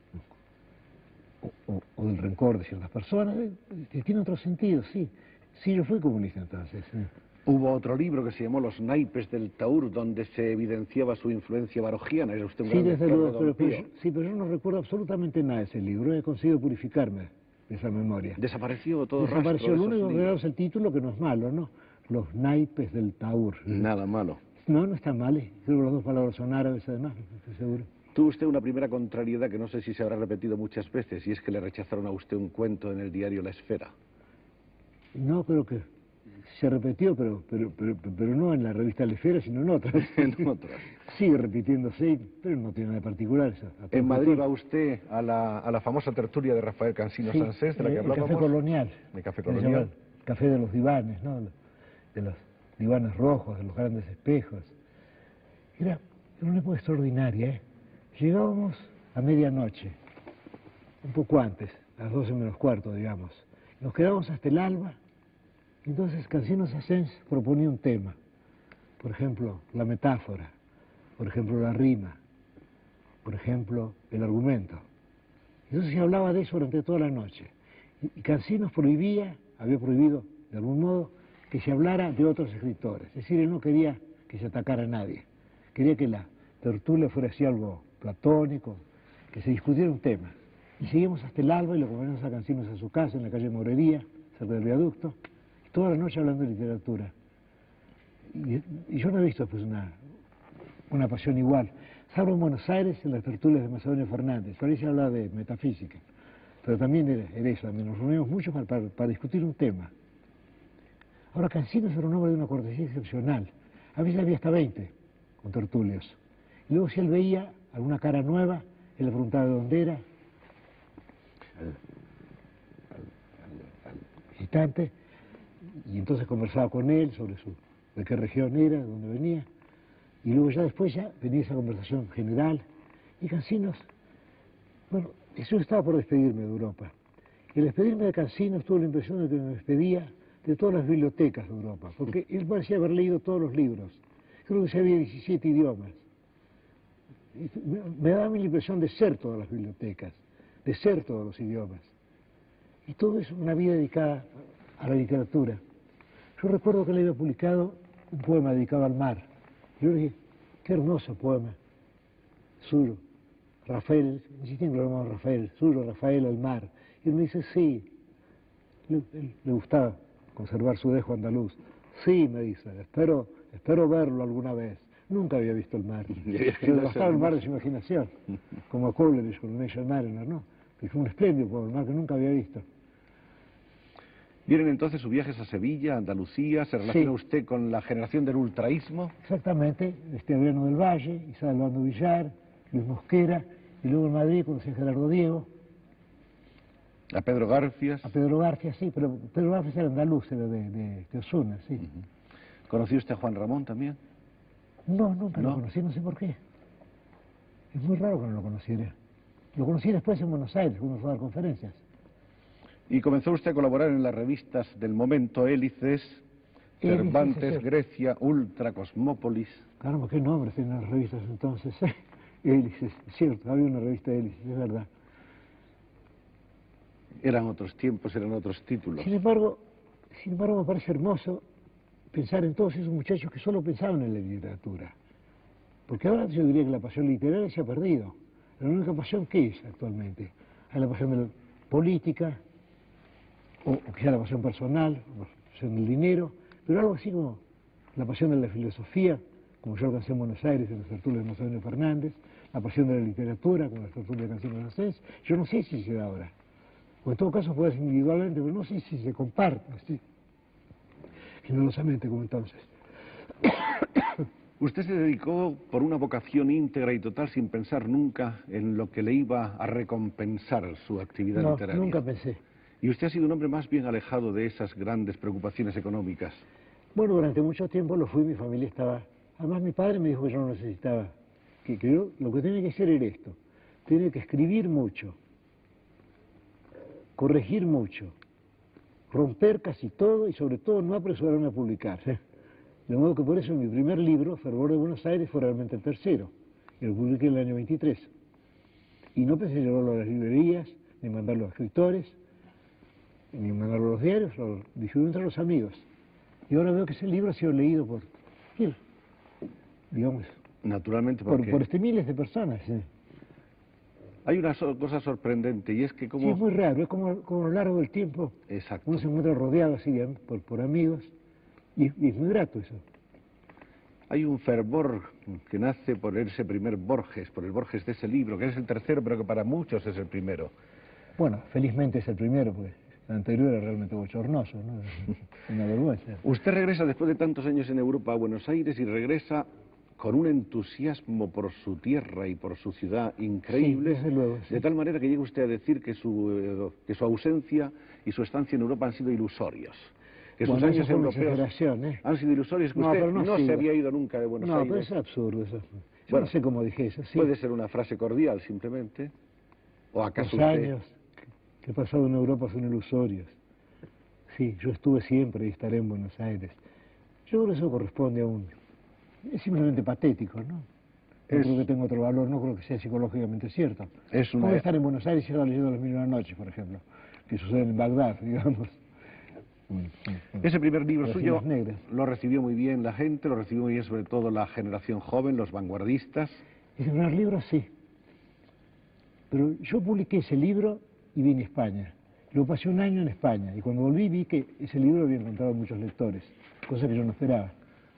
o del rencor de ciertas personas. Tiene otro sentido, sí. Sí, yo fui comunista entonces. Sí. Hubo otro libro que se llamó Los naipes del Taur, donde se evidenciaba su influencia barogiana. Era usted un gran lector de Don Pío. Pero yo no recuerdo absolutamente nada de ese libro. He conseguido purificarme de esa memoria. Desapareció todo Desapareció. rastro de Lo único esos que libros. es el título, que no es malo, ¿no? Los naipes del Taur. Nada malo. No está mal. Creo que las 2 palabras son árabes, además, estoy seguro. Tuvo usted una primera contrariedad que no sé si se habrá repetido muchas veces, y es que le rechazaron a usted un cuento en el diario La Esfera. No, creo que se repitió, pero no en la revista La Esfera, sino en otras. En otras. Sigue repitiéndose, pero no tiene nada de particular. En Madrid va usted a la famosa tertulia de Rafael Cansino Sansés, de la que hablábamos. El Café Colonial. El Café Colonial. El Café de los Divanes, ¿no? De los divanes rojos, de los grandes espejos. Era una época extraordinaria, ¿eh? Llegábamos a medianoche, un poco antes, a las 12 menos cuarto, digamos. Nos quedábamos hasta el alba. Entonces Cancinos Asens proponía un tema. Por ejemplo, la metáfora. Por ejemplo, la rima. Por ejemplo, el argumento. Entonces se hablaba de eso durante toda la noche. Y Cancinos había prohibido, de algún modo, que se hablara de otros escritores. Es decir, él no quería que se atacara a nadie. Quería que la tertulia fuera así algo platónico, que se discutiera un tema. Y seguimos hasta el alba y lo acompañamos a Cancinos a su casa, en la calle Morería, cerca del viaducto, y toda la noche hablando de literatura. Y yo no he visto después una pasión igual. Salvo en Buenos Aires, en las tertulias de Macedonio Fernández. Por ahí se hablaba de metafísica. Pero también era eso, también nos reunimos mucho para discutir un tema. Ahora, Cancinos era un hombre de una cortesía excepcional. A veces había hasta 20 con tertulios. Y luego si él veía alguna cara nueva, él le preguntaba de dónde era, al visitante, y entonces conversaba con él sobre de qué región era, de dónde venía, y luego ya después venía esa conversación general, y Cancinos, bueno, yo estaba por despedirme de Europa, y al despedirme de Cancinos tuve la impresión de que me despedía de todas las bibliotecas de Europa, porque él parecía haber leído todos los libros, creo que sabía 17 idiomas, me daba la impresión de ser todas las bibliotecas, de ser todos los idiomas. y todo es una vida dedicada a la literatura. Yo recuerdo que le había publicado un poema dedicado al mar. Yo le dije, qué hermoso poema, suyo, Rafael, insistí en que lo llamaba Rafael, suyo, Rafael, al mar. Y él me dice, sí, le gustaba conservar su dejo andaluz. Sí, me dice, espero verlo alguna vez. Nunca había visto el mar. Le bastaba el mar de su imaginación, como a Coleridge con Nation Mariner, ¿no? Que fue un espléndido poema, el mar que nunca había visto. Vienen entonces sus viajes a Sevilla, Andalucía, ¿se relaciona Sí. usted con la generación del ultraísmo? Exactamente, Adriano del Valle, Isabel Bando Villar, Luis Mosquera, y luego en Madrid conocí a Gerardo Diego, A Pedro Garfias. a Pedro García, sí, pero Pedro García era andaluz, era de Osuna, sí. ¿Conoció usted a Juan Ramón también? No, nunca ¿No? lo conocí, no sé por qué. Es muy raro que no lo conociera. Lo conocí después en Buenos Aires, cuando fue a dar conferencias. Y comenzó usted a colaborar en las revistas del momento, Hélices, Cervantes, sí. Grecia, Ultra, Cosmópolis. Caramba, qué nombres tenían las revistas entonces. Hélices, es cierto, había una revista de Hélices, es verdad. Eran otros tiempos, eran otros títulos. Sin embargo, me parece hermoso pensar en todos esos muchachos que solo pensaban en la literatura. Porque ahora yo diría que la pasión literaria se ha perdido. La única pasión que es actualmente. Hay la pasión de la política, o quizá la pasión personal, la pasión del dinero, pero algo así como la pasión de la filosofía, como yo alcancé en Buenos Aires en las tertulias de Macedonio Fernández, la pasión de la literatura, como las tertulias de Canción Francés, yo no sé si se da ahora. O en todo caso puede ser individualmente, pero no sé si se comparte, ¿sí? Generosamente como entonces. Usted se dedicó por una vocación íntegra y total sin pensar nunca en lo que le iba a recompensar su actividad No, literaria. nunca pensé. Y usted ha sido un hombre más bien alejado de esas grandes preocupaciones económicas. Bueno, durante mucho tiempo lo fui, mi familia estaba... Además mi padre me dijo que yo no necesitaba, que yo lo que tenía que hacer era esto. Tenía que escribir mucho, corregir mucho, romper casi todo y sobre todo no apresurarme a publicar. De modo que por eso mi primer libro, Fervor de Buenos Aires, fue realmente el tercero. Y lo publiqué en el año 23. Y no pensé llevarlo a las librerías, ni mandarlo a escritores, ni mandarlo a los diarios, lo distribuí entre los amigos. Y ahora veo que ese libro ha sido leído por, digamos, Naturalmente, por porque miles de personas. hay una cosa sorprendente y es que como... Sí, es muy raro, es como a lo largo del tiempo Exacto. uno se encuentra rodeado así por amigos y es muy grato eso. Hay un fervor que nace por ese primer Borges, por el Borges de ese libro, que es el tercero, pero que para muchos es el primero. Bueno, felizmente es el primero, porque el anterior era realmente bochornoso, ¿no? Una vergüenza. Usted regresa después de tantos años en Europa a Buenos Aires y regresa con un entusiasmo por su tierra y por su ciudad increíble, Sí, desde luego, sí. de tal manera que llega usted a decir que su ausencia y su estancia en Europa han sido ilusorios. Que sus Bueno, eso años fue una europeos exageración, ¿eh? han sido ilusorios, que No, usted pero no no sigo. se había ido nunca de Buenos No, pero Aires. es absurdo eso. Yo Bueno, no sé cómo dije eso, sí. Puede ser una frase cordial simplemente, o acaso Los usted... años que he pasado en Europa son ilusorios. Sí, yo estuve siempre y estaré en Buenos Aires. Yo creo que eso corresponde a un... Es simplemente patético, ¿no? No creo que tenga otro valor, no creo que sea psicológicamente cierto. Es una... Puedo estar en Buenos Aires y estar leyendo Las Mil y una Noches, por ejemplo, que sucede en Bagdad, digamos. Ese primer libro Las suyo Islas Negras. lo recibió muy bien la gente, lo recibió muy bien sobre todo la generación joven, los vanguardistas. Ese primer libro, sí. Pero yo publiqué ese libro y vine a España. Lo pasé un año en España y cuando volví vi que ese libro había encontrado muchos lectores, cosa que yo no esperaba.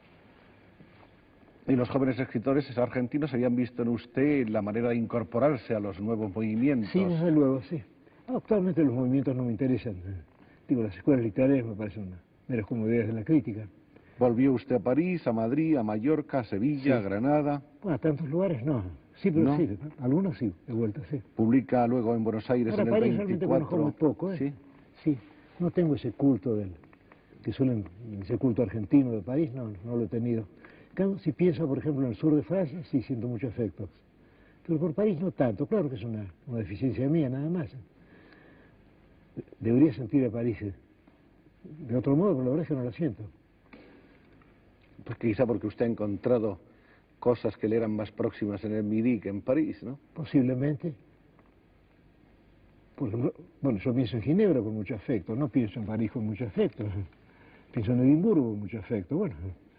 Y los jóvenes escritores argentinos habían visto en usted la manera de incorporarse a los nuevos movimientos. Sí, desde luego, sí. Actualmente los movimientos no me interesan. Digo, las escuelas literarias me parecen meras comodidades de la crítica. Volvió usted a París, a Madrid, a Mallorca, a Sevilla, a Granada. Bueno, a tantos lugares no. Sí, pero ¿No? sí, algunos sí, de vuelta, sí. Publica luego en Buenos Aires Ahora, en el París realmente conozco 24. muy poco, ¿eh? ¿Sí? Sí, no tengo ese culto ese culto argentino de París, no lo he tenido. Claro, si pienso, por ejemplo, en el sur de Francia, sí siento muchos efectos. Pero por París no tanto, claro que es una deficiencia mía, nada más. Debería sentir a París de otro modo, pero la verdad es que no lo siento. Pues quizá porque usted ha encontrado cosas que le eran más próximas en el Midi que en París, ¿no? Posiblemente. Por ejemplo, bueno, yo pienso en Ginebra con mucho afecto, no pienso en París con mucho afecto, pienso en Edimburgo con mucho afecto, bueno.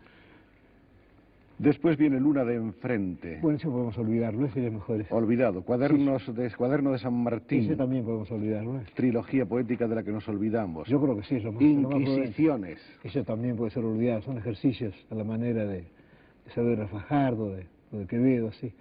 Después viene Luna de Enfrente. Bueno, eso podemos olvidarlo, ese es mejor. Olvidado. Cuaderno de San Martín. Ese también podemos olvidarlo. Trilogía poética de la que nos olvidamos. Yo creo que sí, es lo más Inquisiciones. Eso también puede ser olvidado, son ejercicios a la manera de Saavedra Fajardo, de Quevedo, sí.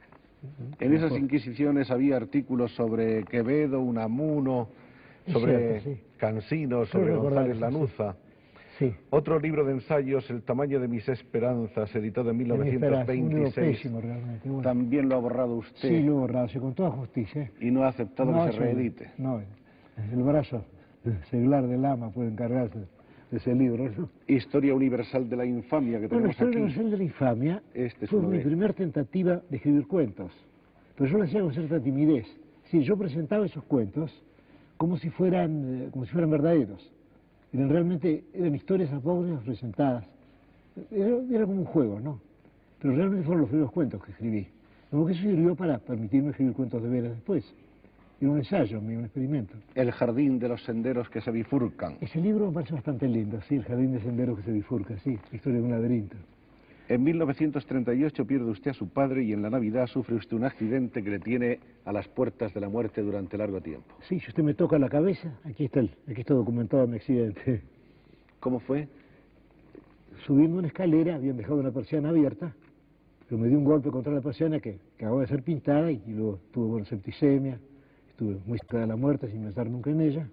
En esas Inquisiciones había artículos sobre Quevedo, Unamuno, sobre cierto, sí. Cansino, sobre González Lanuza. Sí. Otro libro de ensayos, El tamaño de mis esperanzas, editado en 1926. Un libro pésimo, realmente. Bueno. También lo ha borrado usted. Sí, lo he borrado, sí, con toda justicia. Y no ha aceptado que se reedite. No, el brazo seglar del ama puede encargarse de ese libro, ¿no? Historia universal de la infamia que tenemos Historia aquí. universal de la infamia fue mi primera tentativa de escribir cuentos. Pero yo lo hacía con cierta timidez. Sí, yo presentaba esos cuentos como si fueran verdaderos. Realmente eran historias apócrifas presentadas. Era como un juego, ¿no? Pero realmente fueron los primeros cuentos que escribí. Como que eso sirvió para permitirme escribir cuentos de veras después. Era un ensayo, un experimento. El jardín de los senderos que se bifurcan. Ese libro me parece bastante lindo, sí, El jardín de senderos que se bifurca, sí, la historia de un laberinto. En 1938 pierde usted a su padre y en la Navidad sufre usted un accidente que le tiene a las puertas de la muerte durante largo tiempo. Sí, si usted me toca la cabeza, aquí está documentado mi accidente. ¿Cómo fue? Subiendo una escalera, habían dejado una persiana abierta, pero me dio un golpe contra la persiana que acababa de ser pintada y luego tuve septicemia, estuve muy cerca de la muerte sin pensar nunca en ella.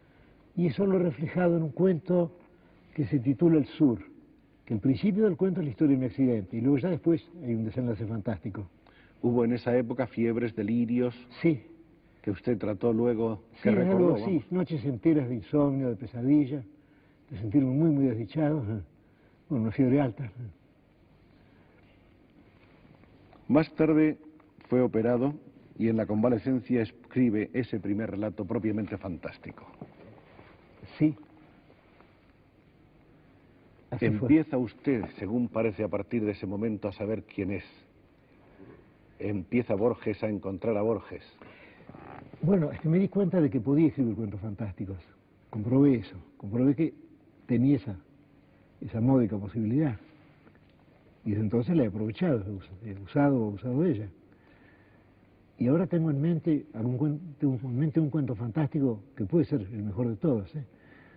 Y eso lo he reflejado en un cuento que se titula El Sur, que el principio del cuento es la historia de mi accidente y luego ya después hay un desenlace fantástico. ¿Hubo en esa época fiebres, delirios? Sí. ¿Que usted trató luego? Sí, luego, sí, noches enteras de insomnio, de pesadilla, de sentirme muy, muy desdichado, bueno, una fiebre alta. Más tarde fue operado y en la convalecencia escribe ese primer relato propiamente fantástico. Sí. Empieza usted, según parece, a partir de ese momento a saber quién es. Empieza Borges a encontrar a Borges. Bueno, es que me di cuenta de que podía escribir cuentos fantásticos. Comprobé eso, comprobé que tenía esa módica posibilidad. Y desde entonces la he aprovechado, he usado ella. Y ahora tengo en mente un cuento fantástico que puede ser el mejor de todos, ¿eh?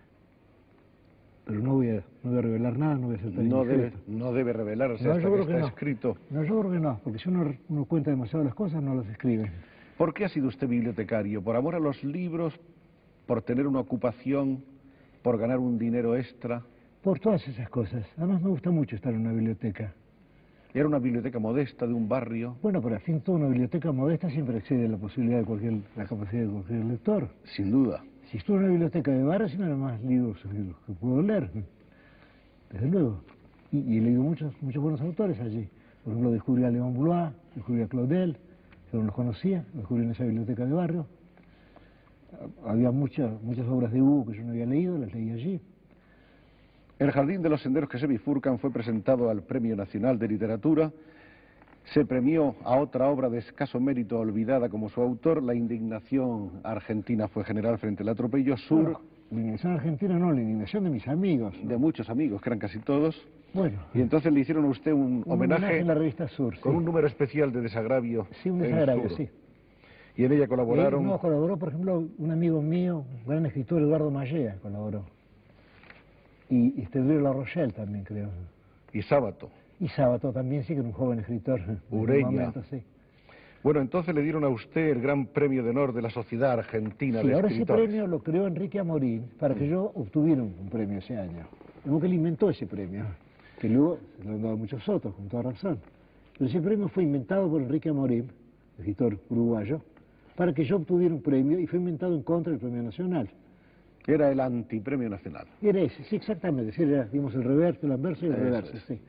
Pero no voy a revelar nada, no voy a ser tan indiscreto. No debe revelarse no, hasta que está escrito. No, yo creo que no, porque si uno cuenta demasiado las cosas, no las escribe. ¿Por qué ha sido usted bibliotecario? ¿Por amor a los libros? ¿Por tener una ocupación? ¿Por ganar un dinero extra? Por todas esas cosas. Además me gusta mucho estar en una biblioteca. ¿Era una biblioteca modesta de un barrio? Bueno, pero al fin toda una biblioteca modesta siempre excede la posibilidad de la capacidad de cualquier lector. Sin duda. Si estuve en una biblioteca de barrio, sí me eran más libros que puedo leer, desde luego. Y he leído muchos buenos autores allí. Por ejemplo, descubrí a Léon Blois, descubrí a Claudel, yo no los conocía, los descubrí en esa biblioteca de barrio. Había muchas obras de Hugo que yo no había leído, las leí allí. El Jardín de los Senderos que se bifurcan fue presentado al Premio Nacional de Literatura. Se premió a otra obra de escaso mérito olvidada como su autor. La indignación argentina fue general frente al atropello Sur. Bueno, la indignación argentina no, la indignación de mis amigos. De muchos amigos, que eran casi todos. Bueno. Y entonces le hicieron a usted un homenaje en la revista Sur, con sí. un número especial de Desagravio. Sí, un Desagravio, sí. Y en ella colaboraron... No, colaboró, por ejemplo, un amigo mío, un gran escritor, Eduardo Mallea, colaboró. Y Estedrio La Rochelle también, creo. Y Sábato. Y Sábato también, sí, que era un joven escritor. Ureña. Momento, sí. Bueno, entonces le dieron a usted el Gran Premio de Honor de la Sociedad Argentina de ahora Escritores. Ese premio lo creó Enrique Amorín para que yo obtuviera un premio ese año. Como que él inventó ese premio, que luego se lo han dado muchos otros, con toda razón. Pero ese premio fue inventado por Enrique Amorín, escritor uruguayo, para que yo obtuviera un premio y fue inventado en contra del Premio Nacional. Era el antipremio nacional. Era ese, sí, exactamente. Sí, era, digamos, el reverso, el anverso y el reverso, sí.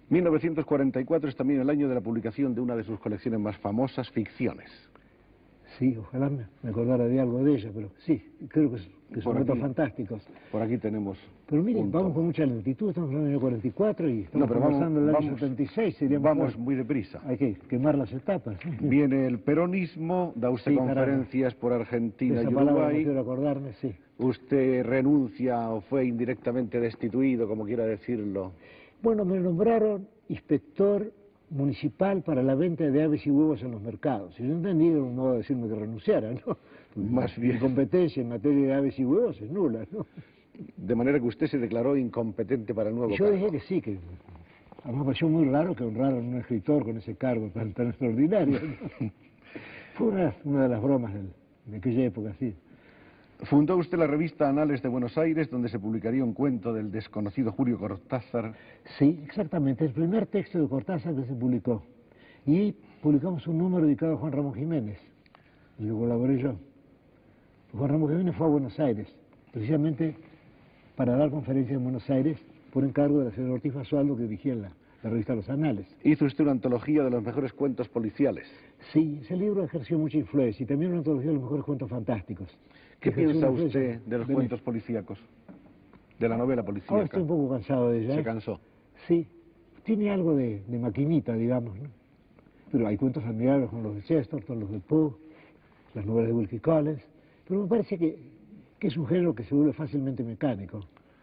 1944 es también el año de la publicación de una de sus colecciones más famosas, Ficciones. Sí, ojalá me acordara de algo de ella, pero sí, creo que son datos fantásticos. Por aquí tenemos. Pero miren, vamos con mucha lentitud, estamos en el año 44 y estamos pasando el año 76, sería mejor. Vamos muy deprisa. Hay que quemar las etapas. Viene el peronismo, da usted conferencias por Argentina y Uruguay. No quiero acordarme, sí. Usted renuncia o fue indirectamente destituido, como quiera decirlo. Bueno, me nombraron inspector municipal para la venta de aves y huevos en los mercados. Y yo entendí que era un modo de decirme que renunciara, ¿no? Más bien. Mi competencia en materia de aves y huevos es nula, ¿no? De manera que usted se declaró incompetente para el nuevo cargo. Yo dije que sí, que a mí me pareció muy raro que honraran a un escritor con ese cargo tan extraordinario, ¿no? Fue una de las bromas de aquella época, sí. Fundó usted la revista Anales de Buenos Aires, donde se publicaría un cuento del desconocido Julio Cortázar. Sí, exactamente, el primer texto de Cortázar que se publicó. Y publicamos un número dedicado a Juan Ramón Jiménez, en el que colaboré yo. Juan Ramón Jiménez fue a Buenos Aires, precisamente para dar conferencias en Buenos Aires por encargo de la señora Ortiz Basualdo, que dirigía la revista Los Anales. Hizo usted una antología de los mejores cuentos policiales. Sí, ese libro ejerció mucha influencia y también una antología de los mejores cuentos fantásticos. ¿Qué piensa usted de los cuentos policíacos? De la novela policíaca. Ahora estoy un poco cansado de ella. ¿Se cansó? Sí, tiene algo de maquinita, digamos, ¿no? Pero hay cuentos admirables como los de Chesterton, los de Poe, las novelas de Wilkie Collins, pero me parece que es un género que se vuelve fácilmente mecánico.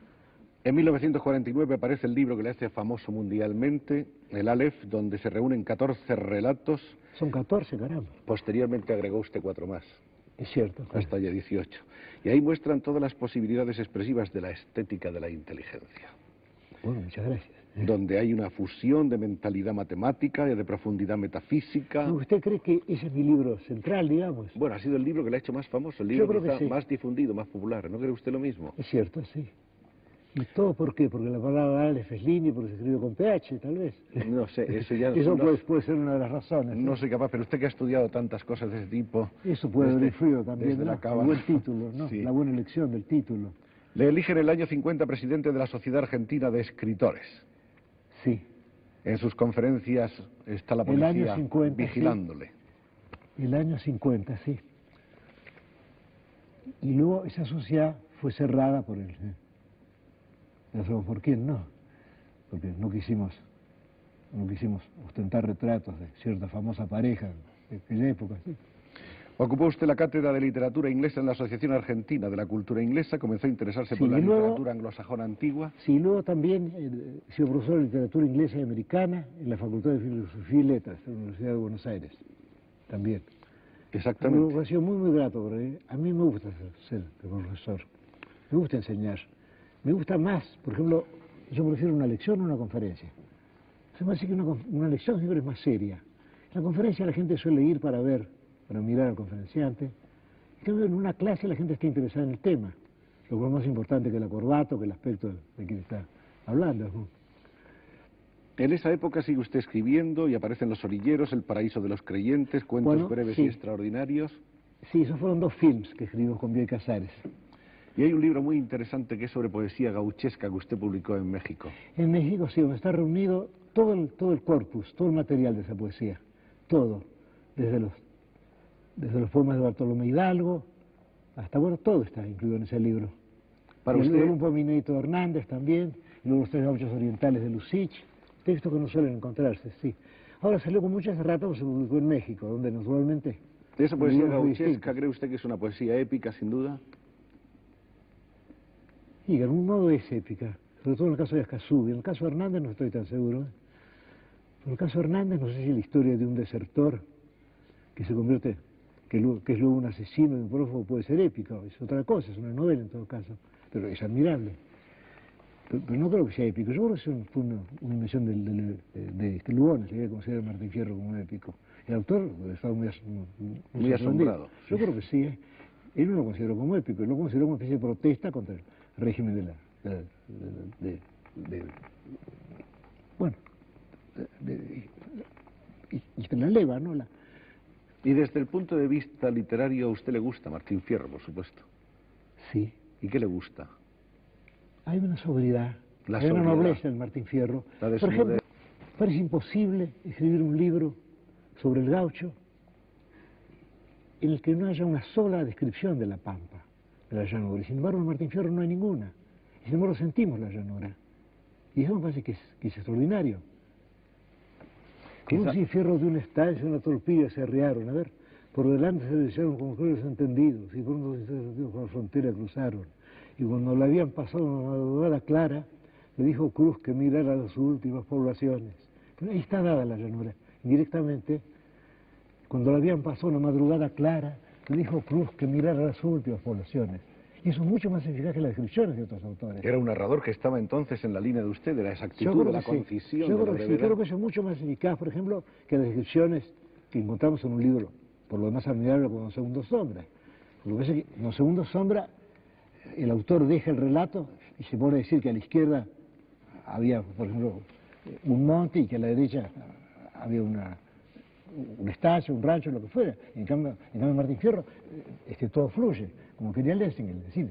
En 1949 aparece el libro que le hace famoso mundialmente, el Aleph, donde se reúnen 14 relatos. Son 14, caramba. Posteriormente agregó usted 4 más. Es cierto. Hasta ya 18. Y ahí muestran todas las posibilidades expresivas de la estética de la inteligencia. Bueno, muchas gracias. Donde hay una fusión de mentalidad matemática y de profundidad metafísica. ¿Usted cree que ese es mi libro central, digamos? Bueno, ha sido el libro que le ha hecho más famoso, el libro que está más difundido, más popular. ¿No cree usted lo mismo? Es cierto, sí. ¿Y todo por qué? Porque la palabra Aleph es línea, porque se escribe con PH, tal vez. No sé, eso ya... Eso puede ser una de las razones. No soy capaz, pero usted que ha estudiado tantas cosas de ese tipo... Eso puede haber influido también, ¿no? El buen título, ¿no? Sí. La buena elección del título. Le eligen el año 50 presidente de la Sociedad Argentina de Escritores. Sí. En sus conferencias está la policía el año 50, vigilándole. Sí. El año 50, sí. Y luego esa sociedad fue cerrada por él. No sabemos por quién, no. Porque no quisimos ostentar retratos de cierta famosa pareja de aquella época, sí. Ocupó usted la cátedra de literatura inglesa en la Asociación Argentina de la Cultura Inglesa, comenzó a interesarse por la literatura anglosajona antigua. Sí, luego también he sido profesor de literatura inglesa y americana en la Facultad de Filosofía y Letras de la Universidad de Buenos Aires, también. Exactamente. Me ha sido muy grato, porque a mí me gusta ser profesor, me gusta enseñar, me gusta más, por ejemplo, yo prefiero una lección o una conferencia. Se me hace que una lección siempre es más seria. En la conferencia la gente suele ir para mirar al conferenciante. En cambio, en una clase la gente está interesada en el tema, lo cual es más importante que la corbata o que el aspecto de quien está hablando, ¿no? En esa época sigue usted escribiendo y aparecen Los Orilleros, El Paraíso de los Creyentes, Cuentos breves y extraordinarios. Sí, esos fueron 2 films que escribimos con Bioy Casares. Y hay un libro muy interesante que es sobre poesía gauchesca que usted publicó en México. En México, sí, donde está reunido todo el corpus, todo el material de esa poesía, todo, desde los poemas de Bartolomé Hidalgo, hasta, bueno, todo está incluido en ese libro. Para usted... Luego un poeminito de Hernández también, y luego los 3 gauchos orientales de Lucich, textos que no suelen encontrarse, sí. Ahora salió con muchas ratas, se publicó en México, donde naturalmente... ¿Esa poesía gauchesca cree usted que es una poesía épica, sin duda? Y de algún modo es épica, sobre todo en el caso de Escazú. En el caso de Hernández no estoy tan seguro. En el caso de Hernández no sé si la historia de un desertor que se convierte, que es luego un asesino y un prófugo puede ser épica, es otra cosa, es una novela en todo caso, pero es admirable. Pero no creo que sea épico, yo creo que fue una invención de Lugones, le voy a considerar a Martín Fierro como épico. El autor estaba muy asombrado. Yo creo que sí, él no lo consideró como épico, él lo consideró como una especie de protesta contra el régimen y la leva, ¿no? Y desde el punto de vista literario, ¿a usted le gusta Martín Fierro, por supuesto? Sí. ¿Y qué le gusta? Hay una sobriedad, hay una nobleza en Martín Fierro. Por ejemplo, parece imposible escribir un libro sobre el gaucho en el que no haya una sola descripción de la pampa, de la llanura. Y sin embargo, en Martín Fierro no hay ninguna. Y sin embargo, sentimos la llanura. Y eso me parece que es extraordinario. Como si Fierro de una estancia y una torpilla se arriaron, a ver, por delante se desearon como cruces entendidos, y por unos sentidos con la frontera cruzaron. Y cuando la habían pasado una madrugada clara, le dijo Cruz que mirara a sus últimas poblaciones. Pero ahí está dada la llanura, indirectamente. Cuando la habían pasado una madrugada clara, le dijo Cruz que mirara a las últimas poblaciones. Y eso es mucho más eficaz que las descripciones de otros autores. Era un narrador que estaba entonces en la línea de usted, de la exactitud, de la concisión, yo de la creo que brevedad. sí, creo que eso es mucho más eficaz, por ejemplo, que las descripciones que encontramos en un libro, por lo demás admirable como Segundo Sombra. Lo que pasa es que en Segundo Sombra el autor deja el relato y se pone a decir que a la izquierda había, por ejemplo, un monte y que a la derecha había un estacio, un rancho, lo que fuera. En cambio Martín Fierro, todo fluye, como quería Lessing, es decir,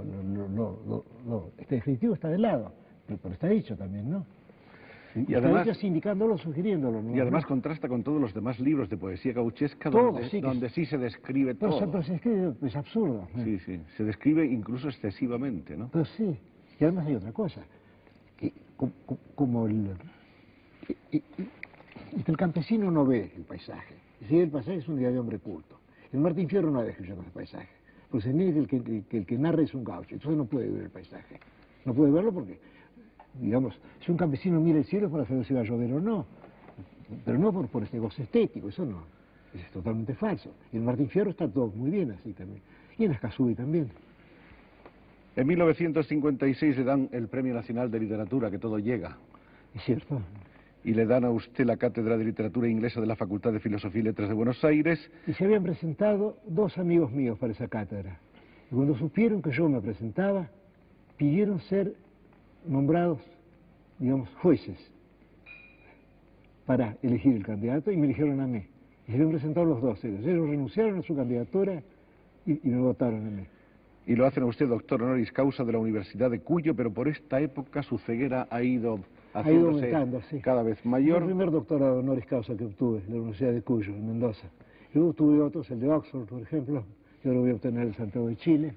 este descriptivo está de lado, pero está dicho también, ¿no? Y además, está dicho indicándolo, sugiriéndolo, ¿no? Y además contrasta con todos los demás libros de poesía gauchesca donde sí se describe todo. Pero se escribe, es absurdo. Sí, sí, se describe incluso excesivamente, ¿no? Pero sí, y además hay otra cosa, como el campesino no ve el paisaje, si el paisaje es un día de hombre culto. El Martín Fierro no hay descripción del paisaje, pues se niega que el que narra es un gaucho, entonces no puede ver el paisaje. No puede verlo porque, digamos, si un campesino mira el cielo es para saber si va a llover o no, pero no por este goce estético, eso no, es totalmente falso. Y en Martín Fierro está todo muy bien así también, y en Escazú también. En 1956 le dan el Premio Nacional de Literatura, que todo llega. Es cierto. Y le dan a usted la Cátedra de Literatura Inglesa de la Facultad de Filosofía y Letras de Buenos Aires. Y se habían presentado dos amigos míos para esa cátedra. Y cuando supieron que yo me presentaba, pidieron ser nombrados, digamos, jueces para elegir el candidato y me eligieron a mí. Y se habían presentado los dos ellos. Ellos renunciaron a su candidatura y me votaron a mí. Y lo hacen a usted doctor honoris causa de la Universidad de Cuyo, pero por esta época su ceguera ha ido aumentando, sí, cada vez mayor. El primer doctorado honoris causa que obtuve en la Universidad de Cuyo, en Mendoza. Luego tuve otros, el de Oxford, por ejemplo, y ahora voy a obtener el Santiago de Chile.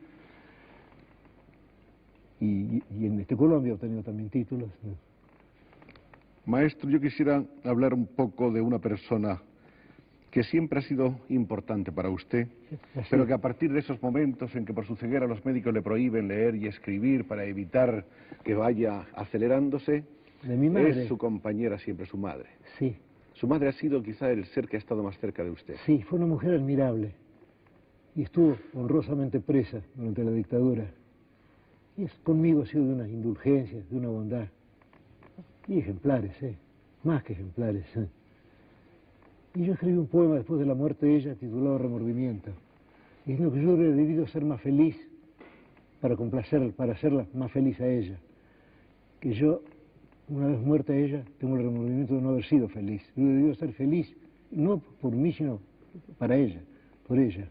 Y en Colombia he obtenido también títulos. Maestro, yo quisiera hablar un poco de una persona que siempre ha sido importante para usted, pero que a partir de esos momentos en que por su ceguera los médicos le prohíben leer y escribir para evitar que vaya acelerándose, de mi madre. Es su compañera siempre, su madre. Sí. Su madre ha sido quizá el ser que ha estado más cerca de usted. Sí, fue una mujer admirable y estuvo honrosamente presa durante la dictadura. Y conmigo ha sido de unas indulgencias, de una bondad. Y ejemplares, más que ejemplares. Y yo escribí un poema después de la muerte de ella titulado Remordimiento. Diciendo que yo hubiera debido ser más feliz para hacerla más feliz a ella. Que yo, una vez muerta ella, tengo el remordimiento de no haber sido feliz. Yo hubiera debido ser feliz, no por mí, sino para ella, por ella.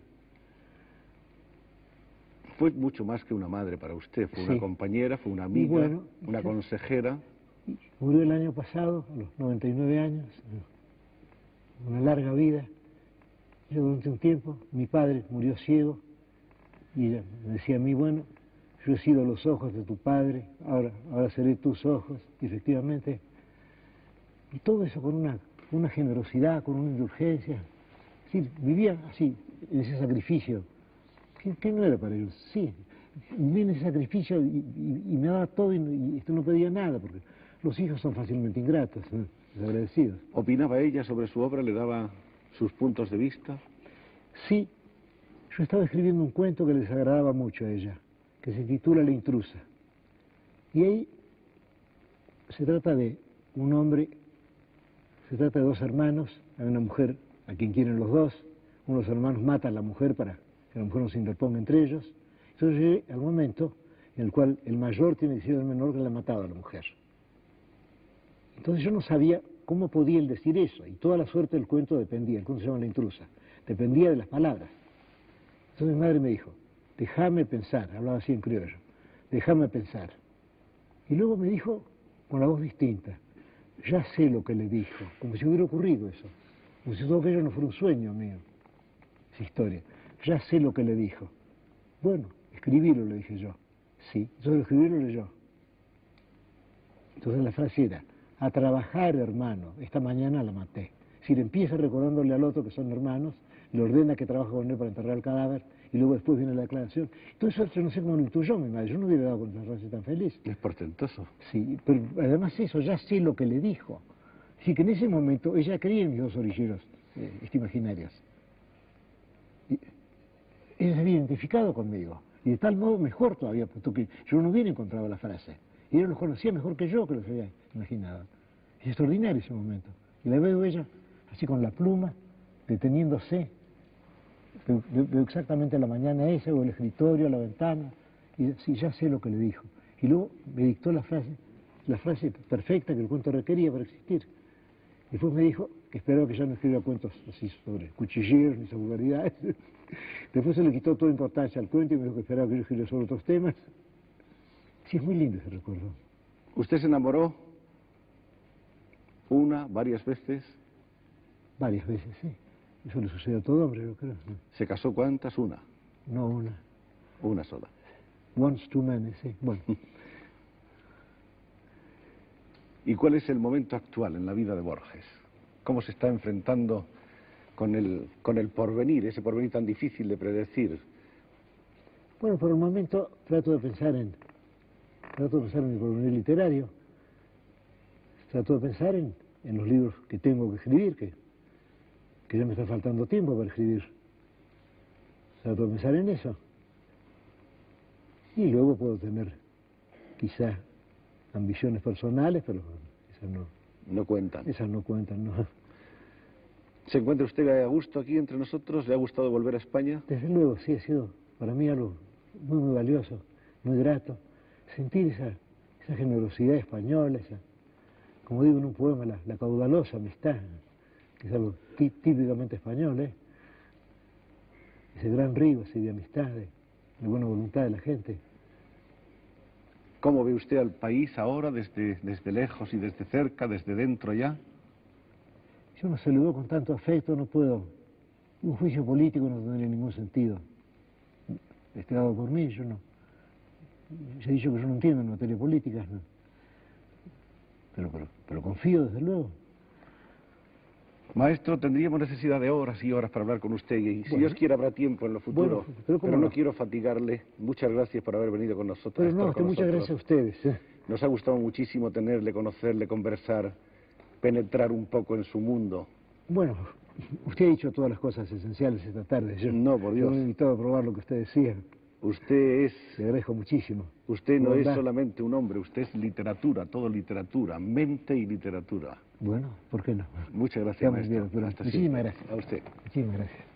Fue mucho más que una madre para usted, fue una compañera, fue una amiga, bueno, una consejera. Murió el año pasado, a los 99 años, una larga vida. Yo durante un tiempo, mi padre murió ciego y ella me decía a mí, bueno, yo he sido los ojos de tu padre, ahora seré tus ojos, y efectivamente. Y todo eso con una generosidad, con una indulgencia. Es decir, vivía así, en ese sacrificio, que no era para ellos, sí. Vivía en ese sacrificio y me daba todo y esto no pedía nada, porque los hijos son fácilmente ingratos, desagradecidos. ¿Opinaba ella sobre su obra? ¿Le daba sus puntos de vista? Sí. Yo estaba escribiendo un cuento que les agradaba mucho a ella, que se titula La intrusa. Y ahí se trata de un hombre, se trata de dos hermanos, hay una mujer a quien quieren los dos, uno de los hermanos mata a la mujer para que la mujer no se interponga entre ellos. Entonces llegué al momento en el cual el mayor tiene que decir al menor que le ha matado a la mujer. Entonces yo no sabía cómo podía él decir eso, y toda la suerte del cuento dependía, el cuento se llama La intrusa, dependía de las palabras. Entonces mi madre me dijo, déjame pensar, hablaba así en criollo, déjame pensar. Y luego me dijo, con la voz distinta, ya sé lo que le dijo, como si hubiera ocurrido eso, como si todo aquello no fuera un sueño mío. esa historia. Ya sé lo que le dijo. Bueno, escribirlo, le dije yo. Sí, yo escribirlo leyó. Entonces la frase era, a trabajar, hermano, esta mañana la maté. Si le empieza recordándole al otro que son hermanos, le ordena que trabaje con él para enterrar el cadáver, y luego después viene la declaración. Entonces yo no sé cómo lo intuyó mi madre, yo no hubiera dado con esa frase tan feliz. Es portentoso. Sí, pero además eso, ya sé lo que le dijo. Así que en ese momento ella creía en mis dos orilleros imaginarios. Y ella se había identificado conmigo, y de tal modo mejor todavía, puesto que yo no hubiera encontrado la frase. Y ella los conocía mejor que yo, que los había imaginado. Es extraordinario ese momento. Y la veo ella, así con la pluma, deteniéndose. Veo exactamente la mañana esa, o el escritorio, la ventana, y sí, ya sé lo que le dijo. Y luego me dictó la frase perfecta que el cuento requería para existir. Y después me dijo que esperaba que ya no escribiera cuentos así sobre cuchilleros ni sobre vulgaridades. Después se le quitó toda importancia al cuento y me dijo que esperaba que yo escribiera sobre otros temas. Sí, es muy lindo ese recuerdo. ¿Usted se enamoró una, varias veces? Varias veces, sí. Eso le sucede a todo hombre, yo creo. ¿Se casó cuántas? Una. No una. Una sola. Once too many, sí. Bueno. ¿Y cuál es el momento actual en la vida de Borges? ¿Cómo se está enfrentando con el porvenir, ese porvenir tan difícil de predecir? Bueno, por el momento trato de pensar en mi porvenir literario. Trato de pensar en los libros que tengo que escribir, que ya me está faltando tiempo para escribir. Trato de pensar en eso. Y luego puedo tener, quizá, ambiciones personales, pero esas no... No cuentan. Esas no cuentan, no. ¿Se encuentra usted a gusto aquí entre nosotros? ¿Le ha gustado volver a España? Desde luego, sí, ha sido para mí algo muy, muy valioso, muy grato. Sentir esa generosidad española, como digo en un poema, la caudalosa amistad, que es algo típicamente español, ese gran río así de amistad, de buena voluntad de la gente. ¿Cómo ve usted al país ahora, desde lejos y desde cerca, desde dentro ya? Yo no se lo veo con tanto afecto, no puedo. Un juicio político no tendría ningún sentido. Dado por mí, yo no. Se ha dicho que yo no entiendo en materia política, ¿no? Pero confío, desde luego. Maestro, tendríamos necesidad de horas y horas para hablar con usted, y si Dios quiere habrá tiempo en lo futuro. Bueno, pero no quiero fatigarle. Muchas gracias por haber venido con nosotros. Pero no, muchas gracias a ustedes. Nos ha gustado muchísimo tenerle, conocerle, conversar, penetrar un poco en su mundo. Bueno, usted ha dicho todas las cosas esenciales esta tarde. No, por Dios. Yo me he invitado a probar lo que usted decía. Usted es... Le agradezco muchísimo. Usted no es solamente un hombre, usted es literatura, todo literatura, mente y literatura. Bueno, ¿por qué no? Muchas gracias, maestro. Muchísimas gracias. A usted. Muchísimas gracias.